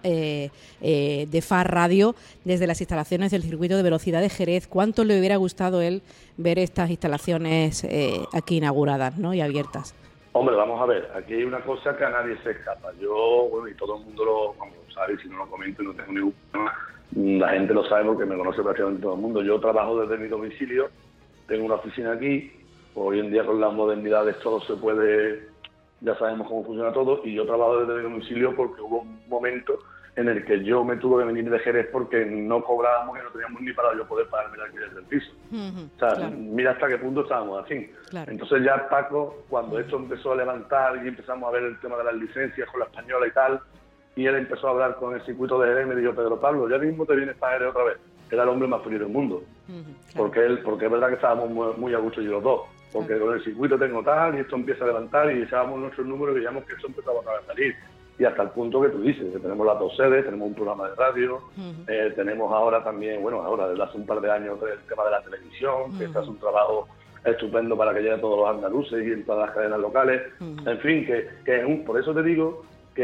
de FAR Radio desde las instalaciones del circuito de velocidad de Jerez. ¿Cuánto le hubiera gustado él ver estas instalaciones aquí inauguradas, ¿no?, y abiertas? Hombre, vamos a ver, aquí hay una cosa que a nadie se escapa. Yo, bueno, y todo el mundo lo sabe, si no lo comento no tengo ningún problema. La gente lo sabe porque me conoce prácticamente todo el mundo. Yo trabajo desde mi domicilio, tengo una oficina aquí. Hoy en día con las modernidades todo se puede, ya sabemos cómo funciona todo, y yo trabajo desde mi domicilio porque hubo un momento en el que yo me tuve que venir de Jerez porque no cobrábamos y no teníamos ni para yo poder pagarme el alquiler del piso. O sea, claro, mira hasta qué punto estábamos así. Claro. Entonces ya Paco, cuando esto empezó a levantar y empezamos a ver el tema de las licencias con la española y tal, y él empezó a hablar con el circuito de Jerez, me dijo: Pedro Pablo, ya mismo te vienes para Jerez otra vez. Era el hombre más feliz del mundo. Claro. Porque es verdad que estábamos muy a gusto yo los dos. Porque con el circuito tengo tal, y esto empieza a levantar, y echábamos nuestros números y veíamos que esto empezaba a salir. Y hasta el punto que tú dices, que tenemos las 2 sedes, tenemos un programa de radio, tenemos ahora también, bueno, ahora desde hace un par de años el tema de la televisión, que este es un trabajo estupendo para que llegue a todos los andaluces y en todas las cadenas locales. En fin, por eso te digo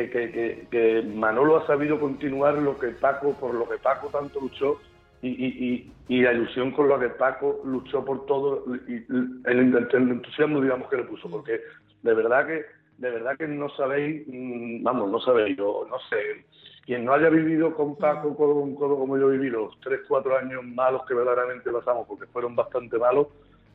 que Manolo ha sabido continuar por lo que Paco tanto luchó, y la ilusión con la que Paco luchó por todo, y el entusiasmo, digamos, que le puso, porque de verdad que no sabéis, no sabéis, yo no sé, quien no haya vivido con Paco como yo viví los 3-4 años malos que verdaderamente pasamos, porque fueron bastante malos,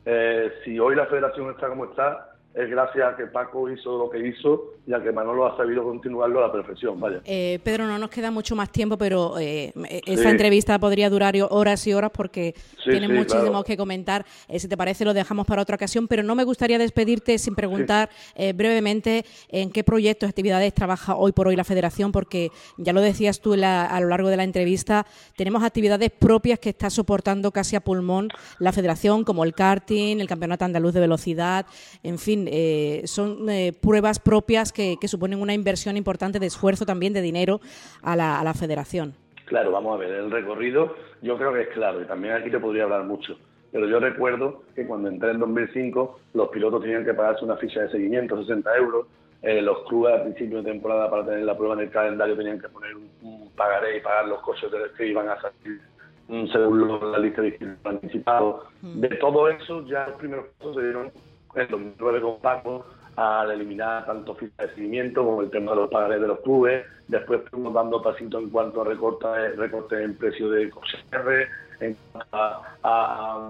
si hoy la federación está como está, es gracias a que Paco hizo lo que hizo y a que Manolo ha sabido continuarlo a la perfección. Vaya. Pedro, no nos queda mucho más tiempo, pero esta entrevista podría durar horas y horas porque tiene muchísimo que comentar. Si te parece, lo dejamos para otra ocasión, pero no me gustaría despedirte sin preguntar brevemente en qué proyectos, actividades trabaja hoy por hoy la Federación, porque ya lo decías tú a lo largo de la entrevista, tenemos actividades propias que está soportando casi a pulmón la Federación, como el karting, el Campeonato Andaluz de Velocidad, en fin, son pruebas propias que suponen una inversión importante de esfuerzo, también de dinero a la Federación. Claro, vamos a ver, el recorrido yo creo que es claro, y también aquí te podría hablar mucho, pero yo recuerdo que cuando entré en 2005 los pilotos tenían que pagarse una ficha de seguimiento, 60 euros, los clubes al principio de temporada para tener la prueba en el calendario tenían que poner un pagaré y pagar los coches que iban a salir según la lista de inscritos anticipados. De todo eso ya los primeros pasos se dieron en 2009 con Paco, al eliminar tanto fichas de seguimiento como el tema de los pagarés de los clubes. Después fuimos dando pasitos en cuanto a recortes en precio de coches R, en cuanto a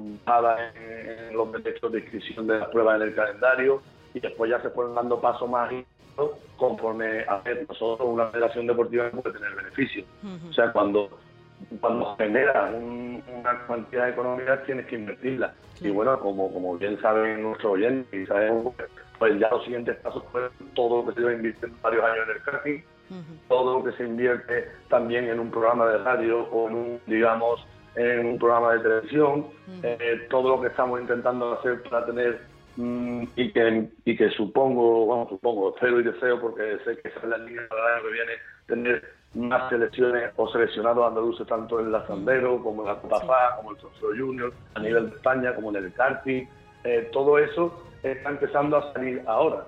en los derechos de inscripción de las pruebas en el calendario, y después ya se fueron dando pasos más conforme a ver, nosotros una federación deportiva no puede tener beneficios. O sea, cuando generas una cantidad económica tienes que invertirla. Y bueno, como bien saben nuestros oyentes y sabemos, pues ya los siguientes pasos fueron todo lo que se iba invirtiendo varios años en el karting, todo lo que se invierte también en un programa de radio o en un programa de televisión, todo lo que estamos intentando hacer para tener y que supongo, espero y deseo, porque sé que esa es la línea para el año que viene, tener más selecciones o seleccionados andaluces tanto en la Sandero como en la Copa FA, como el Trofeo Junior, a nivel de España, como en el karting. Todo eso está empezando a salir ahora.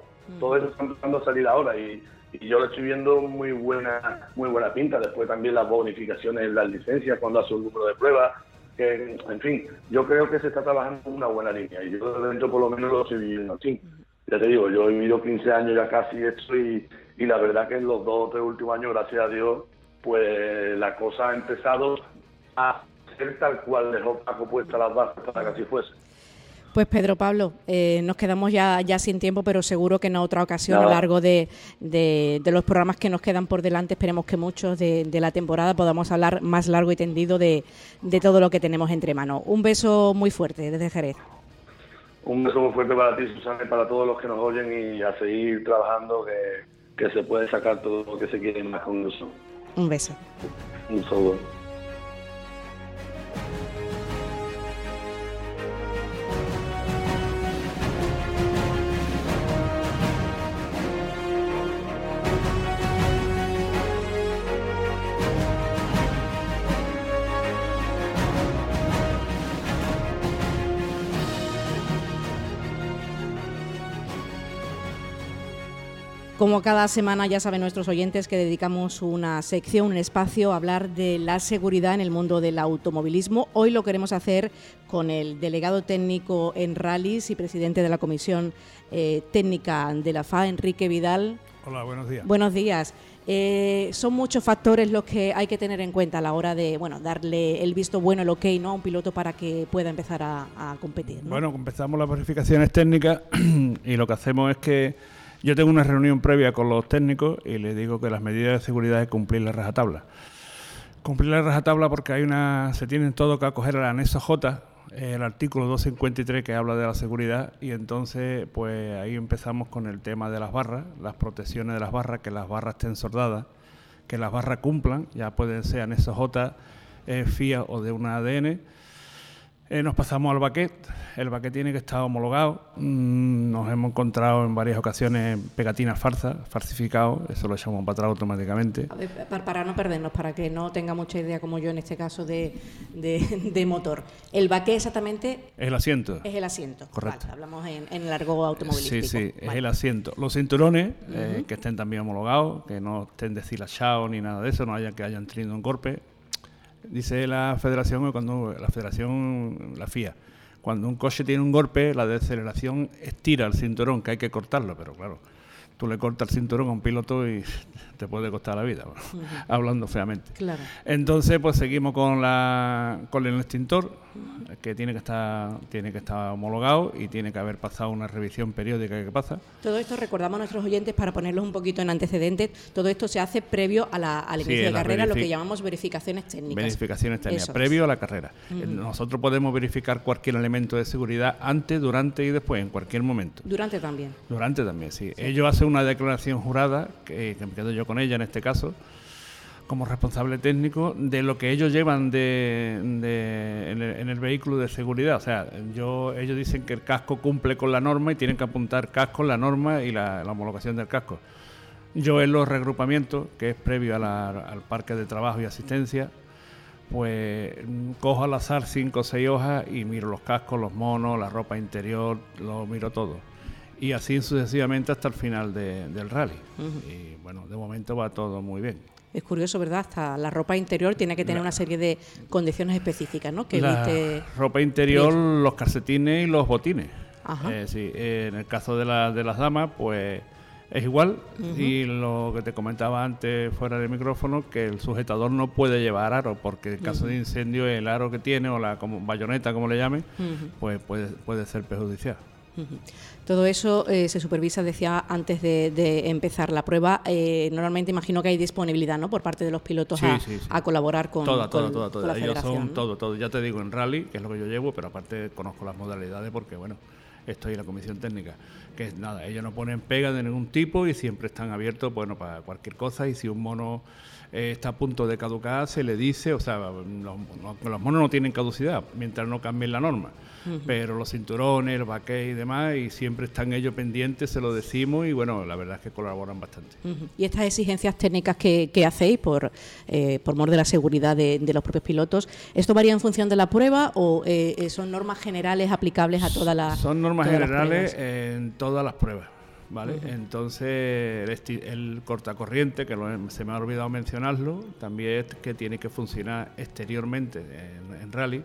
Y yo le estoy viendo muy buena pinta. Después también las bonificaciones en las licencias cuando hace un número de pruebas. Que, en fin, yo creo que se está trabajando en una buena línea y yo de dentro por lo menos lo estoy viviendo así. Ya te digo, yo he vivido 15 años ya casi esto y la verdad que en los 2 o 3 últimos años, gracias a Dios, pues la cosa ha empezado a ser tal cual dejó Paco puesta las bases para que así fuese. Pues Pedro Pablo, nos quedamos ya sin tiempo, pero seguro que en otra ocasión, a lo largo de los programas que nos quedan por delante, esperemos que muchos de la temporada podamos hablar más largo y tendido de todo lo que tenemos entre manos. Un beso muy fuerte desde Jerez. Un beso muy fuerte para ti, Susana, y para todos los que nos oyen, y a seguir trabajando, que se puede sacar todo lo que se quiere más con eso. Un beso. Un saludo. Como cada semana ya saben nuestros oyentes que dedicamos una sección, un espacio a hablar de la seguridad en el mundo del automovilismo. Hoy lo queremos hacer con el delegado técnico en rallies y presidente de la Comisión Técnica de la FA, Enrique Vidal. Hola, buenos días. Buenos días. Son muchos factores los que hay que tener en cuenta a la hora de darle el visto bueno, el ok, ¿no?, a un piloto para que pueda empezar a competir, ¿no? Bueno, empezamos las verificaciones técnicas y lo que hacemos es que yo tengo una reunión previa con los técnicos y les digo que las medidas de seguridad es cumplir la rajatabla. Cumplir la rajatabla porque se tienen todo que acoger al anexo J, el artículo 253 que habla de la seguridad, y entonces pues ahí empezamos con el tema de las barras, las protecciones de las barras, que las barras estén soldadas, que las barras cumplan, ya pueden ser anexo J, FIA o de una ADN. Nos pasamos al baquet. El baquet tiene que estar homologado. Nos hemos encontrado en varias ocasiones pegatinas falsificados, eso lo echamos para atrás automáticamente. A ver, para no perdernos, para que no tenga mucha idea como yo en este caso de motor. ¿El baquet exactamente? Es el asiento. Es el asiento. Correcto. Vale, hablamos en el largo automovilístico. Sí, vale. Es el asiento. Los cinturones, que estén también homologados, que no estén deshilachados ni nada de eso, que hayan tenido un golpe. Dice la Federación, la FIA, cuando un coche tiene un golpe, la deceleración estira el cinturón, que hay que cortarlo, pero claro, tú le cortas el cinturón a un piloto y te puede costar la vida, hablando feamente. Claro. Entonces, pues seguimos con el extintor, que tiene que estar homologado y tiene que haber pasado una revisión periódica que pasa. Todo esto, recordamos a nuestros oyentes, para ponerlos un poquito en antecedentes, todo esto se hace previo al inicio de carrera, lo que llamamos verificaciones técnicas. Verificaciones técnicas, Eso previo es. a la carrera. Nosotros podemos verificar cualquier elemento de seguridad antes, durante y después, en cualquier momento. Durante también. Durante también, sí. Ellos hacen una declaración jurada, que me quedo yo con ella en este caso, como responsable técnico, de lo que ellos llevan en el vehículo de seguridad. O sea, ellos dicen que el casco cumple con la norma y tienen que apuntar casco, la norma y la homologación del casco. Yo en los regrupamientos, que es previo al parque de trabajo y asistencia, pues cojo al azar 5 o 6 hojas y miro los cascos, los monos, la ropa interior, lo miro todo. Y así sucesivamente hasta el final del rally. Y bueno, de momento va todo muy bien. Es curioso, ¿verdad? Hasta la ropa interior tiene que tener una serie de condiciones específicas, ¿no? Que la ropa interior, los calcetines y los botines. Sí, en el caso de las damas, pues es igual. Y lo que te comentaba antes fuera del micrófono, que el sujetador no puede llevar aro, porque en caso de incendio el aro que tiene, o la bayoneta, como le llamen, pues puede ser perjudicial. Todo eso se supervisa, decía, antes de empezar la prueba. Normalmente imagino que hay disponibilidad, ¿no?, por parte de los pilotos a colaborar con la federación. Ellos son, ¿no? todo. Ya te digo, en rally, que es lo que yo llevo, pero aparte conozco las modalidades porque, bueno, estoy en la comisión técnica. Que es nada, ellos no ponen pega de ningún tipo y siempre están abiertos, bueno, para cualquier cosa. Y si un mono está a punto de caducar, se le dice, o sea, los monos no tienen caducidad mientras no cambien la norma. Pero los cinturones, el baquet y demás, y siempre están ellos pendientes, se lo decimos, y bueno, la verdad es que colaboran bastante. Y estas exigencias técnicas que hacéis por mor de la seguridad de los propios pilotos, ¿esto varía en función de la prueba o son normas generales aplicables a todas las Son normas generales en todas las pruebas, ¿vale? Entonces el cortacorriente, que se me ha olvidado mencionarlo, también es que tiene que funcionar exteriormente en rally.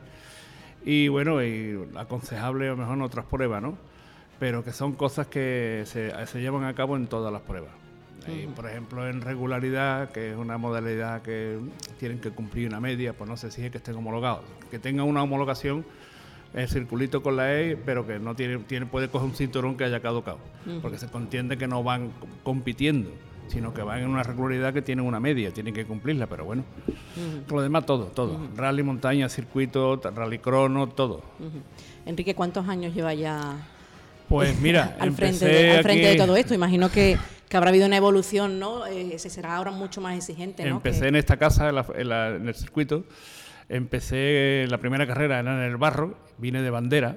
Y bueno, y aconsejable a lo mejor en otras pruebas, ¿no? Pero que son cosas que se llevan a cabo en todas las pruebas. Y, por ejemplo, en regularidad, que es una modalidad que tienen que cumplir una media, pues no se exige que estén homologados. Que tengan una homologación, el circulito con la E, pero que no puede coger un cinturón que haya caducado, porque se entiende que no van compitiendo, sino que van en una regularidad que tienen una media, tienen que cumplirla, pero bueno. Con lo demás, todo. Rally, montaña, circuito, rally crono, todo. Enrique, ¿cuántos años lleva ya Pues mira, al frente de todo esto? Imagino que habrá habido una evolución, ¿no? Se será ahora mucho más exigente, ¿no? Empecé en esta casa, en el circuito. Empecé la primera carrera, era en el barro, vine de bandera.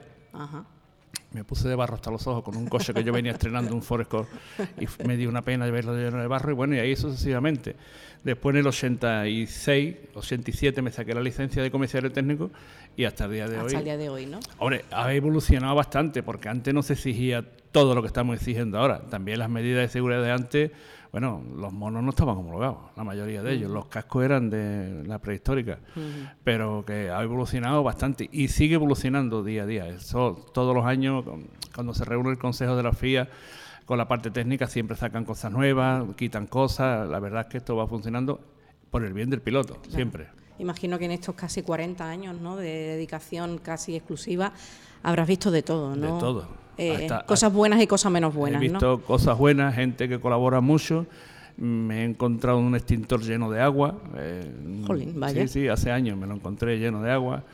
Me puse de barro hasta los ojos con un coche que yo venía estrenando, un Ford Escort, y me dio una pena verlo lleno de barro, y bueno, y ahí sucesivamente. Después en el 86, 87 me saqué la licencia de comisario técnico y hasta el día de hoy. Hasta el día de hoy, ¿no? Hombre, ha evolucionado bastante, porque antes no se exigía todo lo que estamos exigiendo ahora. También las medidas de seguridad de antes, bueno, los monos no estaban homologados, la mayoría de ellos. Los cascos eran de la prehistórica, pero que ha evolucionado bastante y sigue evolucionando día a día. Eso todos los años, cuando se reúne el Consejo de la FIA con la parte técnica, siempre sacan cosas nuevas, quitan cosas. La verdad es que esto va funcionando por el bien del piloto, claro. Siempre. Imagino que en estos casi 40 años, ¿no?, de dedicación casi exclusiva, habrás visto de todo, ¿no? De todo. Cosas buenas y cosas menos buenas, he visto cosas buenas, gente que colabora mucho. Me he encontrado un extintor lleno de agua. Jolín, vaya. Sí, hace años me lo encontré lleno de agua.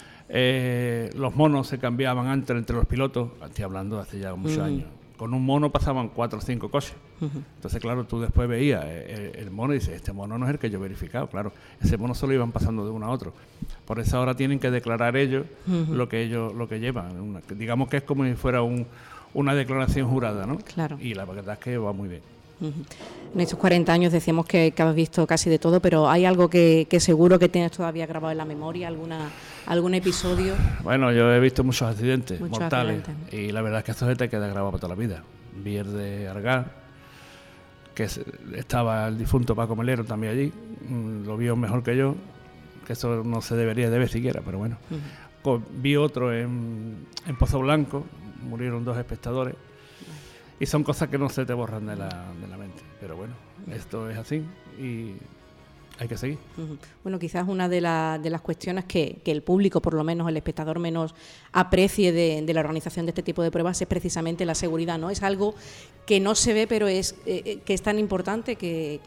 Los monos se cambiaban antes entre los pilotos, estoy hablando de hace ya muchos años. Con un mono pasaban 4 o 5 coches. Entonces, claro, tú después veías el mono y dices, este mono no es el que yo he verificado. Claro, ese mono solo iban pasando de uno a otro. Por eso ahora tienen que declarar ellos lo que llevan. Digamos que es como si fuera una declaración jurada, ¿no? Claro. Y la verdad es que va muy bien. En estos 40 años decíamos que has visto casi de todo, pero ¿hay algo que seguro que tienes todavía grabado en la memoria? ¿Algún episodio? Bueno, yo he visto muchos accidentes mortales y la verdad es que esto se te queda grabado para toda la vida. Vier de Argar, que estaba el difunto Paco Melero también allí, lo vio mejor que yo, que eso no se debería de ver siquiera, pero bueno. Vi otro en Pozo Blanco, murieron 2 espectadores. Y son cosas que no se te borran de la mente. Pero bueno, esto es así y hay que seguir. Bueno, quizás una de las cuestiones que el público, por lo menos el espectador, menos aprecie de la organización de este tipo de pruebas es precisamente la seguridad, ¿no? Es algo que no se ve, pero que es tan importante que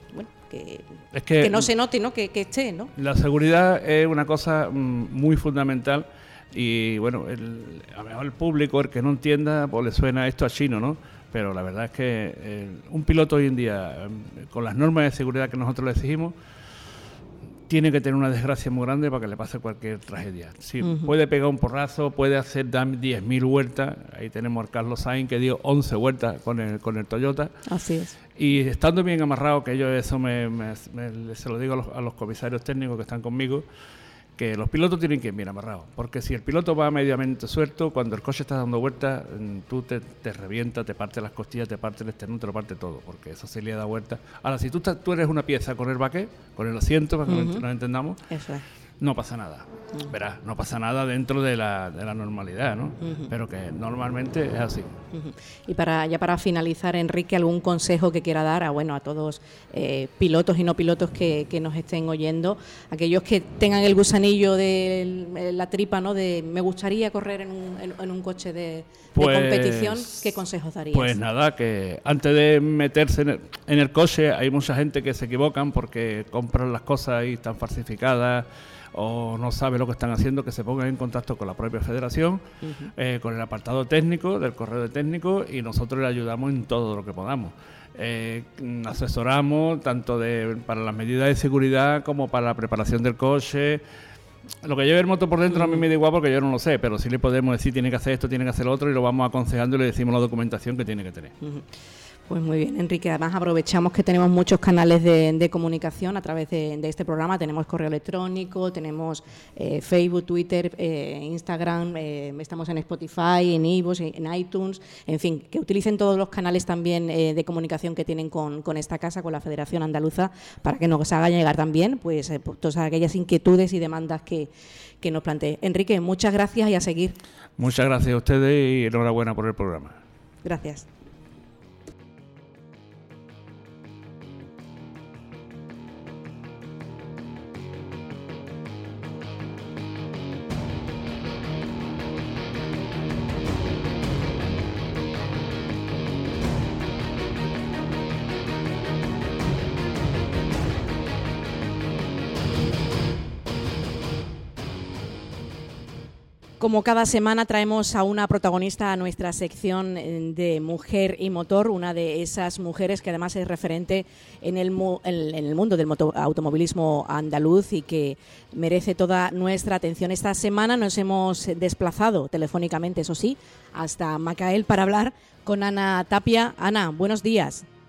no se note, ¿no? Que esté, ¿no? La seguridad es una cosa muy fundamental y, bueno, a lo mejor el público, el que no entienda, pues le suena esto a chino, ¿no? Pero la verdad es que un piloto hoy en día, con las normas de seguridad que nosotros le exigimos, tiene que tener una desgracia muy grande para que le pase cualquier tragedia. Sí, puede pegar un porrazo, puede hacer 10.000 vueltas. Ahí tenemos a Carlos Sainz, que dio 11 vueltas con el Toyota. Así es. Y estando bien amarrado, que yo eso se lo digo a los comisarios técnicos que están conmigo, que los pilotos tienen que ir bien amarrados, porque si el piloto va mediamente suelto, cuando el coche está dando vueltas, tú te revienta, te parte las costillas, te parte el esternón, te lo parte todo, porque eso se le da vueltas. Ahora, si tú eres una pieza con el baquet, con el asiento, para que nos entendamos, eso es. No pasa nada. Verás, no pasa nada dentro de la normalidad, ¿no? Pero que normalmente es así. Y para finalizar, Enrique, ¿algún consejo que quiera dar a todos pilotos y no pilotos que nos estén oyendo? Aquellos que tengan el gusanillo de la tripa, ¿no? De me gustaría correr en un coche de competición, ¿qué consejos darías? Pues nada, que antes de meterse en el coche hay mucha gente que se equivocan porque compran las cosas y están falsificadas o no sabe lo que están haciendo, que se pongan en contacto con la propia federación, con el apartado técnico, del correo de técnico, y nosotros le ayudamos en todo lo que podamos. Asesoramos tanto para las medidas de seguridad como para la preparación del coche. Lo que lleve el motor por dentro a mí me da igual porque yo no lo sé, pero sí le podemos decir tiene que hacer esto, tiene que hacer lo otro, y lo vamos aconsejando y le decimos la documentación que tiene que tener. Pues muy bien, Enrique. Además aprovechamos que tenemos muchos canales de comunicación a través de este programa. Tenemos correo electrónico, tenemos Facebook, Twitter, Instagram, estamos en Spotify, en iVoox, en iTunes, en fin, que utilicen todos los canales también de comunicación que tienen con esta casa, con la Federación Andaluza, para que nos hagan llegar también pues todas aquellas inquietudes y demandas que nos plantee. Enrique, muchas gracias y a seguir. Muchas gracias a ustedes y enhorabuena por el programa. Gracias. Como cada semana traemos a una protagonista a nuestra sección de Mujer y Motor, una de esas mujeres que además es referente en el mundo del automovilismo andaluz y que merece toda nuestra atención. Esta semana nos hemos desplazado telefónicamente, eso sí, hasta Macael para hablar con Ana Tapia. Ana, buenos días.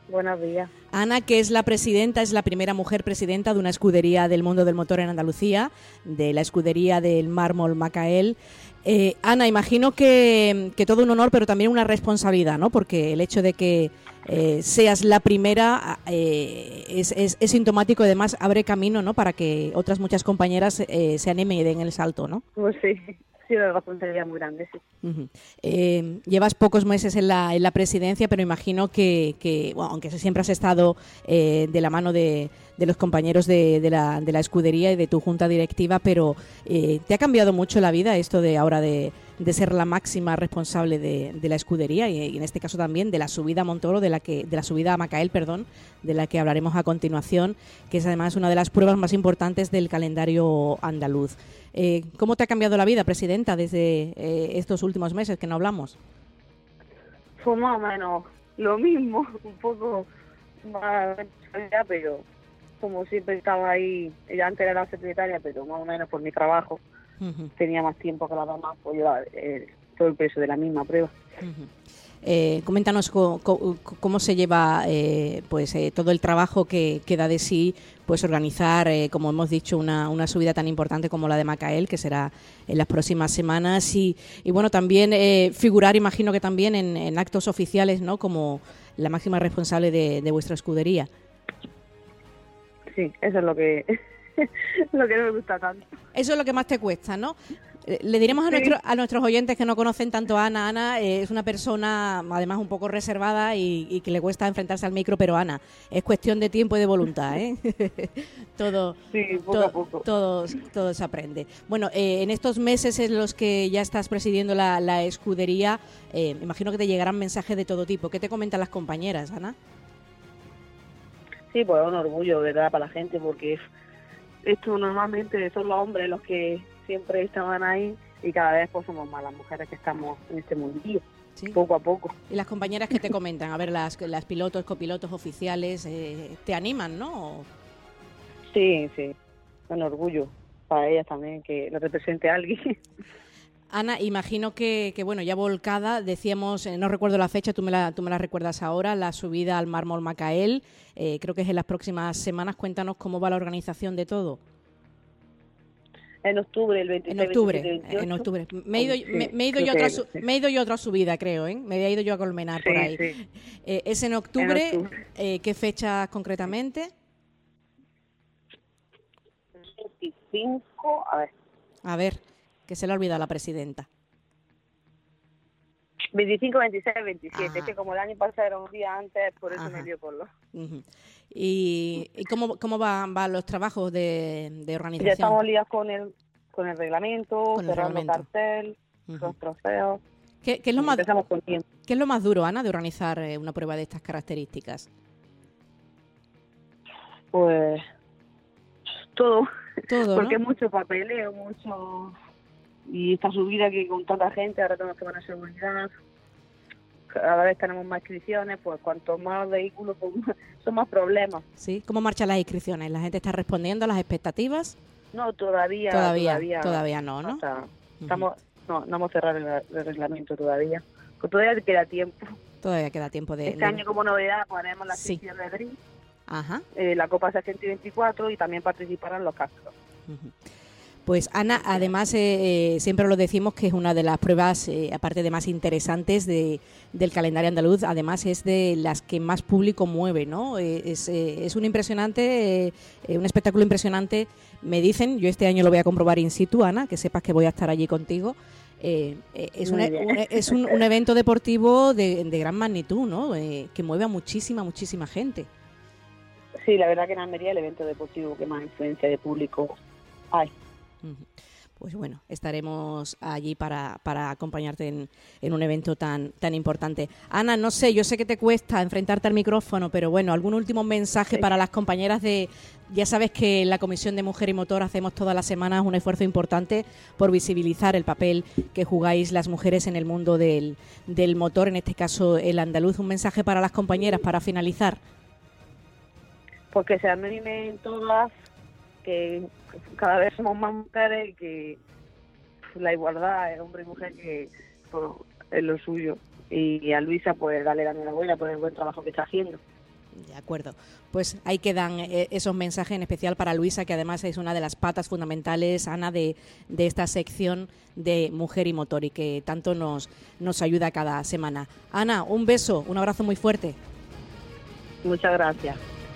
Buenos días. Ana, que es la presidenta, es la primera mujer presidenta de una escudería del mundo del motor en Andalucía, de la escudería del Mármol Macael. Ana, imagino que todo un honor, pero también una responsabilidad, ¿no? Porque el hecho de que seas la primera es sintomático y además abre camino, ¿no? Para que otras muchas compañeras se animen y den el salto, ¿no? Pues sí, sí, una responsabilidad muy grande, sí. Llevas pocos meses en la presidencia, pero imagino que bueno, aunque siempre has estado de la mano de los compañeros de la escudería y de tu junta directiva, pero ¿te ha cambiado mucho la vida esto de ahora de ser la máxima responsable de la escudería y en este caso también de la subida a Montoro, de la subida a Macael, perdón, de la que hablaremos a continuación, que es además una de las pruebas más importantes del calendario andaluz? ¿Cómo te ha cambiado la vida, presidenta, desde estos últimos meses que no hablamos? Fue más o menos lo mismo, un poco más responsabilidad, pero como siempre estaba ahí, ella antes era la secretaria, pero más o menos por mi trabajo tenía más tiempo que la demás, pues llevar todo el peso de la misma prueba. Coméntanos cómo se lleva todo el trabajo que da de sí pues organizar, como hemos dicho, una subida tan importante como la de Macael, que será en las próximas semanas, y bueno, también figurar, imagino que también en actos oficiales, ¿no? Como la máxima responsable de vuestra escudería. Sí, eso es lo que no me gusta tanto. Eso es lo que más te cuesta, ¿no? Le diremos a nuestros oyentes que no conocen tanto a Ana. Ana es una persona, además, un poco reservada y que le cuesta enfrentarse al micro, pero Ana, es cuestión de tiempo y de voluntad, ¿eh? Todo se aprende. Bueno, en estos meses en los que ya estás presidiendo la escudería, imagino que te llegarán mensajes de todo tipo. ¿Qué te comentan las compañeras, Ana? Sí, pues es un orgullo, ¿verdad?, para la gente, porque esto normalmente son los hombres los que siempre estaban ahí y cada vez pues somos más las mujeres que estamos en este mundillo, ¿sí? Poco a poco. ¿Y las compañeras que te comentan? A ver, las pilotos, copilotos oficiales, ¿te animan, no? Sí, un orgullo para ellas también que lo represente a alguien. Ana, imagino que bueno, ya volcada, decíamos, no recuerdo la fecha, tú me la recuerdas ahora, la subida al Mármol Macael, creo que es en las próximas semanas. Cuéntanos cómo va la organización de todo. En octubre, el 26. En octubre. Me he ido yo a otra subida, creo, ¿eh? Me he ido yo a Colmenar por ahí. Sí. ¿Es en octubre? ¿Qué fecha concretamente? 25, A ver, que se le ha olvidado a la presidenta. 25, 26, 27. Es que como el año pasado era un día antes, por eso me dio por lo. ¿Y cómo van los trabajos de organización? Ya estamos liados con el reglamento, cerrando cartel, los trofeos. ¿Qué es lo más duro, Ana, de organizar una prueba de estas características? Pues todo, porque ¿no? es mucho papeleo, mucho. Y esta subida que con tanta gente, ahora tenemos que poner seguridad, cada vez tenemos más inscripciones, pues cuanto más vehículos, pues son más problemas. ¿Sí? ¿Cómo marchan las inscripciones? ¿La gente está respondiendo a las expectativas? No, todavía no, ¿no? No hemos cerrado el reglamento todavía. Pues todavía queda tiempo. Todavía queda tiempo de... Este año como novedad ponemos la sección de Drift, la Copa 624 y también participarán los cascos. Pues Ana, además siempre lo decimos que es una de las pruebas, aparte de más interesantes del calendario andaluz, además es de las que más público mueve, ¿no? Es un impresionante, un espectáculo impresionante, me dicen. Yo este año lo voy a comprobar in situ, Ana, que sepas que voy a estar allí contigo. Es un evento deportivo de gran magnitud, ¿no? Que mueve a muchísima gente. Sí, la verdad que en Almería el evento deportivo que más influencia de público hay. Pues bueno, estaremos allí para acompañarte en un evento tan importante. Ana, no sé, yo sé que te cuesta enfrentarte al micrófono, pero bueno, algún último mensaje para las compañeras ya sabes que en la Comisión de Mujer y Motor hacemos todas las semanas un esfuerzo importante por visibilizar el papel que jugáis las mujeres en el mundo del motor, en este caso el andaluz. Un mensaje para las compañeras para finalizar. Porque se animen todas, que cada vez somos más mujeres y que la igualdad es hombre y mujer, que es lo suyo. Y a Luisa pues darle la enhorabuena por el buen trabajo que está haciendo. De acuerdo. Pues ahí quedan esos mensajes, en especial para Luisa, que además es una de las patas fundamentales, Ana, de esta sección de Mujer y Motor y que tanto nos ayuda cada semana. Ana, un beso, un abrazo muy fuerte. Muchas gracias.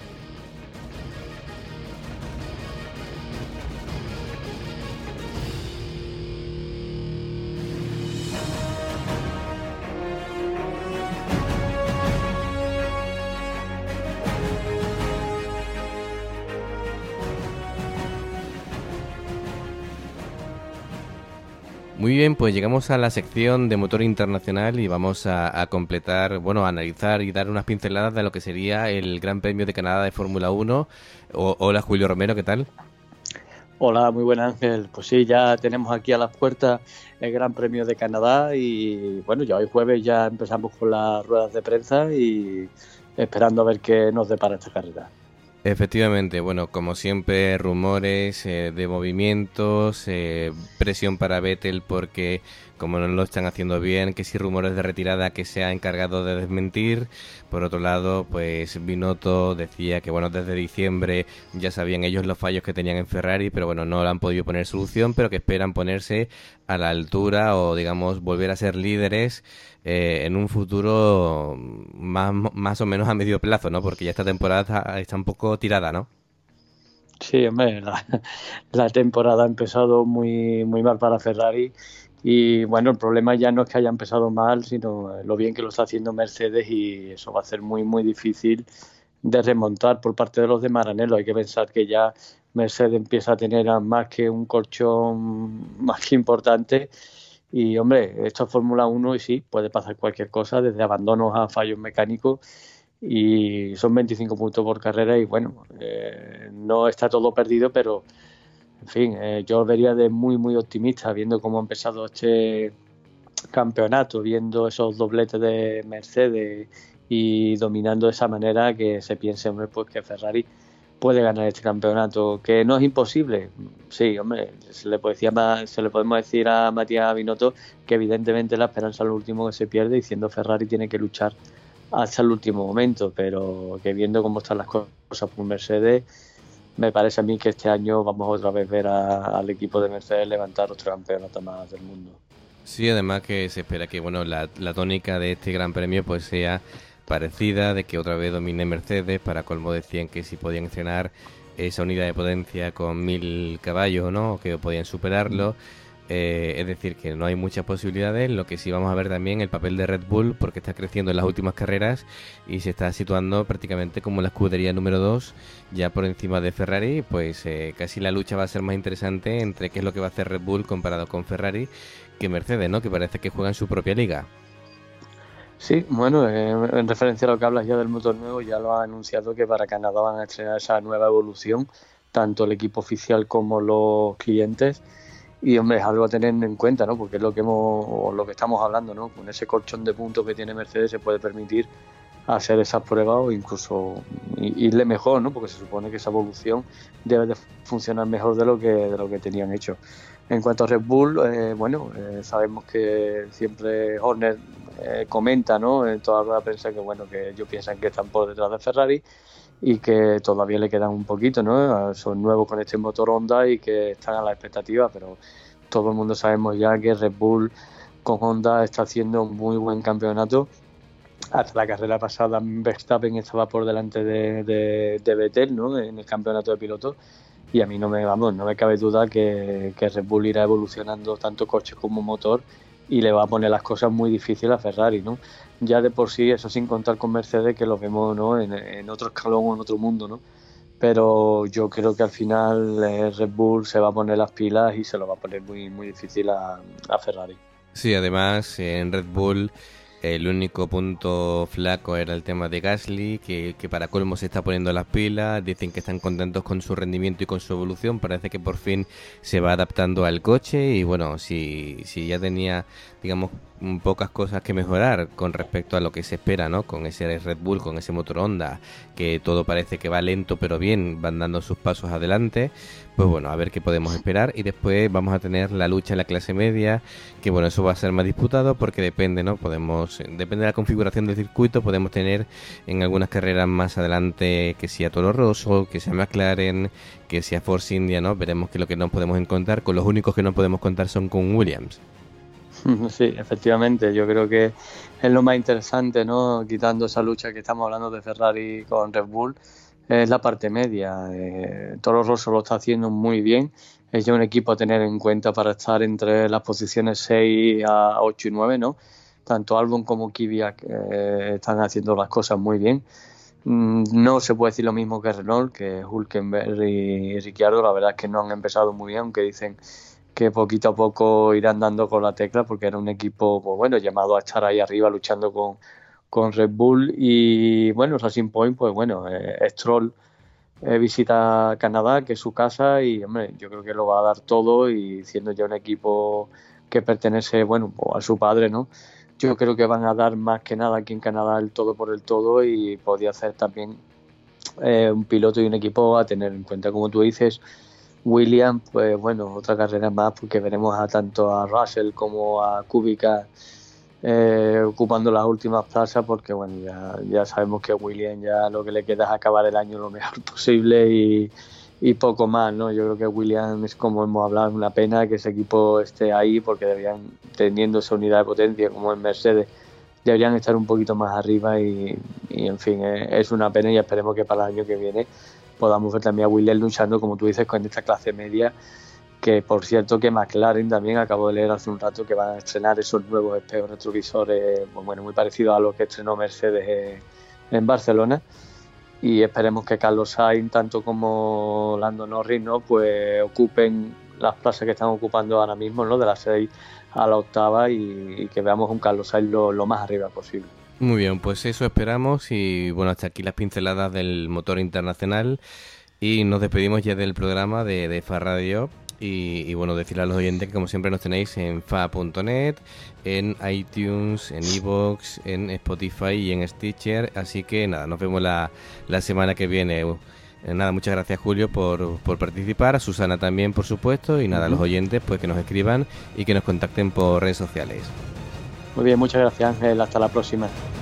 Muy bien, pues llegamos a la sección de motor internacional y vamos a completar, bueno, a analizar y dar unas pinceladas de lo que sería el Gran Premio de Canadá de Fórmula 1. Hola Julio Romero, ¿qué tal? Hola, muy buen Ángel. Pues sí, ya tenemos aquí a las puertas el Gran Premio de Canadá y bueno, ya hoy jueves ya empezamos con las ruedas de prensa y esperando a ver qué nos depara esta carrera. Efectivamente, bueno, como siempre, rumores de movimientos, presión para Vettel porque como no lo están haciendo bien, que si rumores de retirada que se ha encargado de desmentir. Por otro lado, pues Binotto decía que bueno, desde diciembre ya sabían ellos los fallos que tenían en Ferrari, pero bueno, no le han podido poner solución, pero que esperan ponerse a la altura o digamos volver a ser líderes en un futuro más o menos a medio plazo, ¿no? Porque ya esta temporada está un poco tirada, ¿no? Sí, hombre, la temporada ha empezado muy mal para Ferrari y bueno, el problema ya no es que haya empezado mal, sino lo bien que lo está haciendo Mercedes y eso va a ser muy difícil de remontar por parte de los de Maranello. Hay que pensar que ya Mercedes empieza a tener más que un colchón más que importante. Y, hombre, esto es Fórmula 1 y sí, puede pasar cualquier cosa, desde abandonos a fallos mecánicos y son 25 puntos por carrera y, bueno, no está todo perdido, pero, en fin, yo vería de muy optimista viendo cómo ha empezado este campeonato, viendo esos dobletes de Mercedes y dominando de esa manera que se piense, hombre, pues que Ferrari puede ganar este campeonato, que no es imposible. Sí, hombre, se le podemos decir a Matías Binotto que evidentemente la esperanza es lo último que se pierde, diciendo Ferrari tiene que luchar hasta el último momento, pero que viendo cómo están las cosas por Mercedes, me parece a mí que este año vamos otra vez a ver al equipo de Mercedes levantar otro campeonato más del mundo. Sí, además que se espera que bueno la tónica de este Gran Premio pues sea parecida, de que otra vez domine Mercedes. Para colmo decían que si podían estrenar esa unidad de potencia con 1000 caballos, ¿no? Que podían superarlo. Es decir, que no hay muchas posibilidades. Lo que sí vamos a ver también el papel de Red Bull, porque está creciendo en las últimas carreras y se está situando prácticamente como la escudería número 2, ya por encima de Ferrari. Pues casi la lucha va a ser más interesante entre qué es lo que va a hacer Red Bull comparado con Ferrari que Mercedes, ¿no? Que parece que juegan su propia liga. Sí, bueno, en referencia a lo que hablas ya del motor nuevo, ya lo ha anunciado que para Canadá van a estrenar esa nueva evolución, tanto el equipo oficial como los clientes. Y, hombre, es algo a tener en cuenta, ¿no? Porque es lo que estamos hablando, ¿no? Con ese colchón de puntos que tiene Mercedes se puede permitir hacer esas pruebas o incluso irle mejor, ¿no? Porque se supone que esa evolución debe de funcionar mejor de lo que tenían hecho. En cuanto a Red Bull, sabemos que siempre Horner comenta, ¿no? En toda la prensa que bueno, que ellos piensan que están por detrás de Ferrari y que todavía le quedan un poquito, ¿no? Son nuevos con este motor Honda y que están a la expectativa, pero todo el mundo sabemos ya que Red Bull con Honda está haciendo un muy buen campeonato. Hasta la carrera pasada Verstappen estaba por delante de Vettel, ¿no? En el campeonato de pilotos. Y a mí no me cabe duda que Red Bull irá evolucionando tanto coche como motor y le va a poner las cosas muy difíciles a Ferrari, ¿no? Ya de por sí, eso sin contar con Mercedes, que lo vemos, ¿no? en otro escalón o en otro mundo, ¿no? Pero yo creo que al final Red Bull se va a poner las pilas y se lo va a poner muy difícil a Ferrari. Sí, además en Red Bull el único punto flaco era el tema de Gasly, que para colmo se está poniendo las pilas. Dicen que están contentos con su rendimiento y con su evolución. Parece que por fin se va adaptando al coche y bueno, si ya tenía, digamos, pocas cosas que mejorar con respecto a lo que se espera, ¿no? Con ese Red Bull, con ese motor Honda, que todo parece que va lento pero bien, van dando sus pasos adelante. Pues bueno, a ver qué podemos esperar. Y después vamos a tener la lucha en la clase media, que bueno, eso va a ser más disputado porque depende, ¿no? Depende de la configuración del circuito, podemos tener en algunas carreras más adelante que sea Toro Rosso, que sea McLaren, que sea Force India, ¿no? Veremos qué es lo que nos podemos encontrar. Con los únicos que no podemos contar son con Williams. Sí, efectivamente, yo creo que es lo más interesante, ¿no? Quitando esa lucha que estamos hablando de Ferrari con Red Bull, es la parte media. Toro Rosso lo está haciendo muy bien, es ya un equipo a tener en cuenta para estar entre las posiciones 6 a 8 y 9, ¿no? Tanto Albon como Kvyat están haciendo las cosas muy bien. No se puede decir lo mismo que Renault, que Hülkenberg y Ricciardo, la verdad es que no han empezado muy bien, aunque dicen que poquito a poco irán dando con la tecla, porque era un equipo, pues bueno, llamado a estar ahí arriba luchando con Red Bull. Y bueno, Racing Point, pues bueno, Stroll visita Canadá, que es su casa, y hombre, yo creo que lo va a dar todo, y siendo ya un equipo que pertenece, bueno, pues a su padre, ¿no? Yo creo que van a dar más que nada aquí en Canadá el todo por el todo, y podría ser también un piloto y un equipo a tener en cuenta, como tú dices. Williams, pues bueno, otra carrera más, porque veremos tanto a Russell como a Kubica ocupando las últimas plazas, porque bueno, ya sabemos que Williams ya lo que le queda es acabar el año lo mejor posible y poco más, ¿no? Yo creo que Williams, como hemos hablado, es una pena que ese equipo esté ahí, porque deberían, teniendo esa unidad de potencia como en Mercedes, deberían estar un poquito más arriba y en fin, es una pena, y esperemos que para el año que viene podamos ver también a Williams luchando, como tú dices, con esta clase media, que por cierto que McLaren también, acabo de leer hace un rato, que van a estrenar esos nuevos espejos retrovisores, bueno, muy parecidos a los que estrenó Mercedes en Barcelona, y esperemos que Carlos Sainz, tanto como Lando Norris, ¿no? Pues ocupen las plazas que están ocupando ahora mismo, ¿no? De la 6 a la 8, y que veamos un Carlos Sainz lo más arriba posible. Muy bien, pues eso esperamos, y bueno, hasta aquí las pinceladas del motor internacional, y nos despedimos ya del programa de FA Radio, y bueno, decirle a los oyentes que como siempre nos tenéis en fa.net, en iTunes, en iVoox, en Spotify y en Stitcher, así que nada, nos vemos la semana que viene. Nada, muchas gracias Julio por participar, a Susana también por supuesto, y nada, a los oyentes pues que nos escriban y que nos contacten por redes sociales. Muy bien, muchas gracias Ángel, hasta la próxima.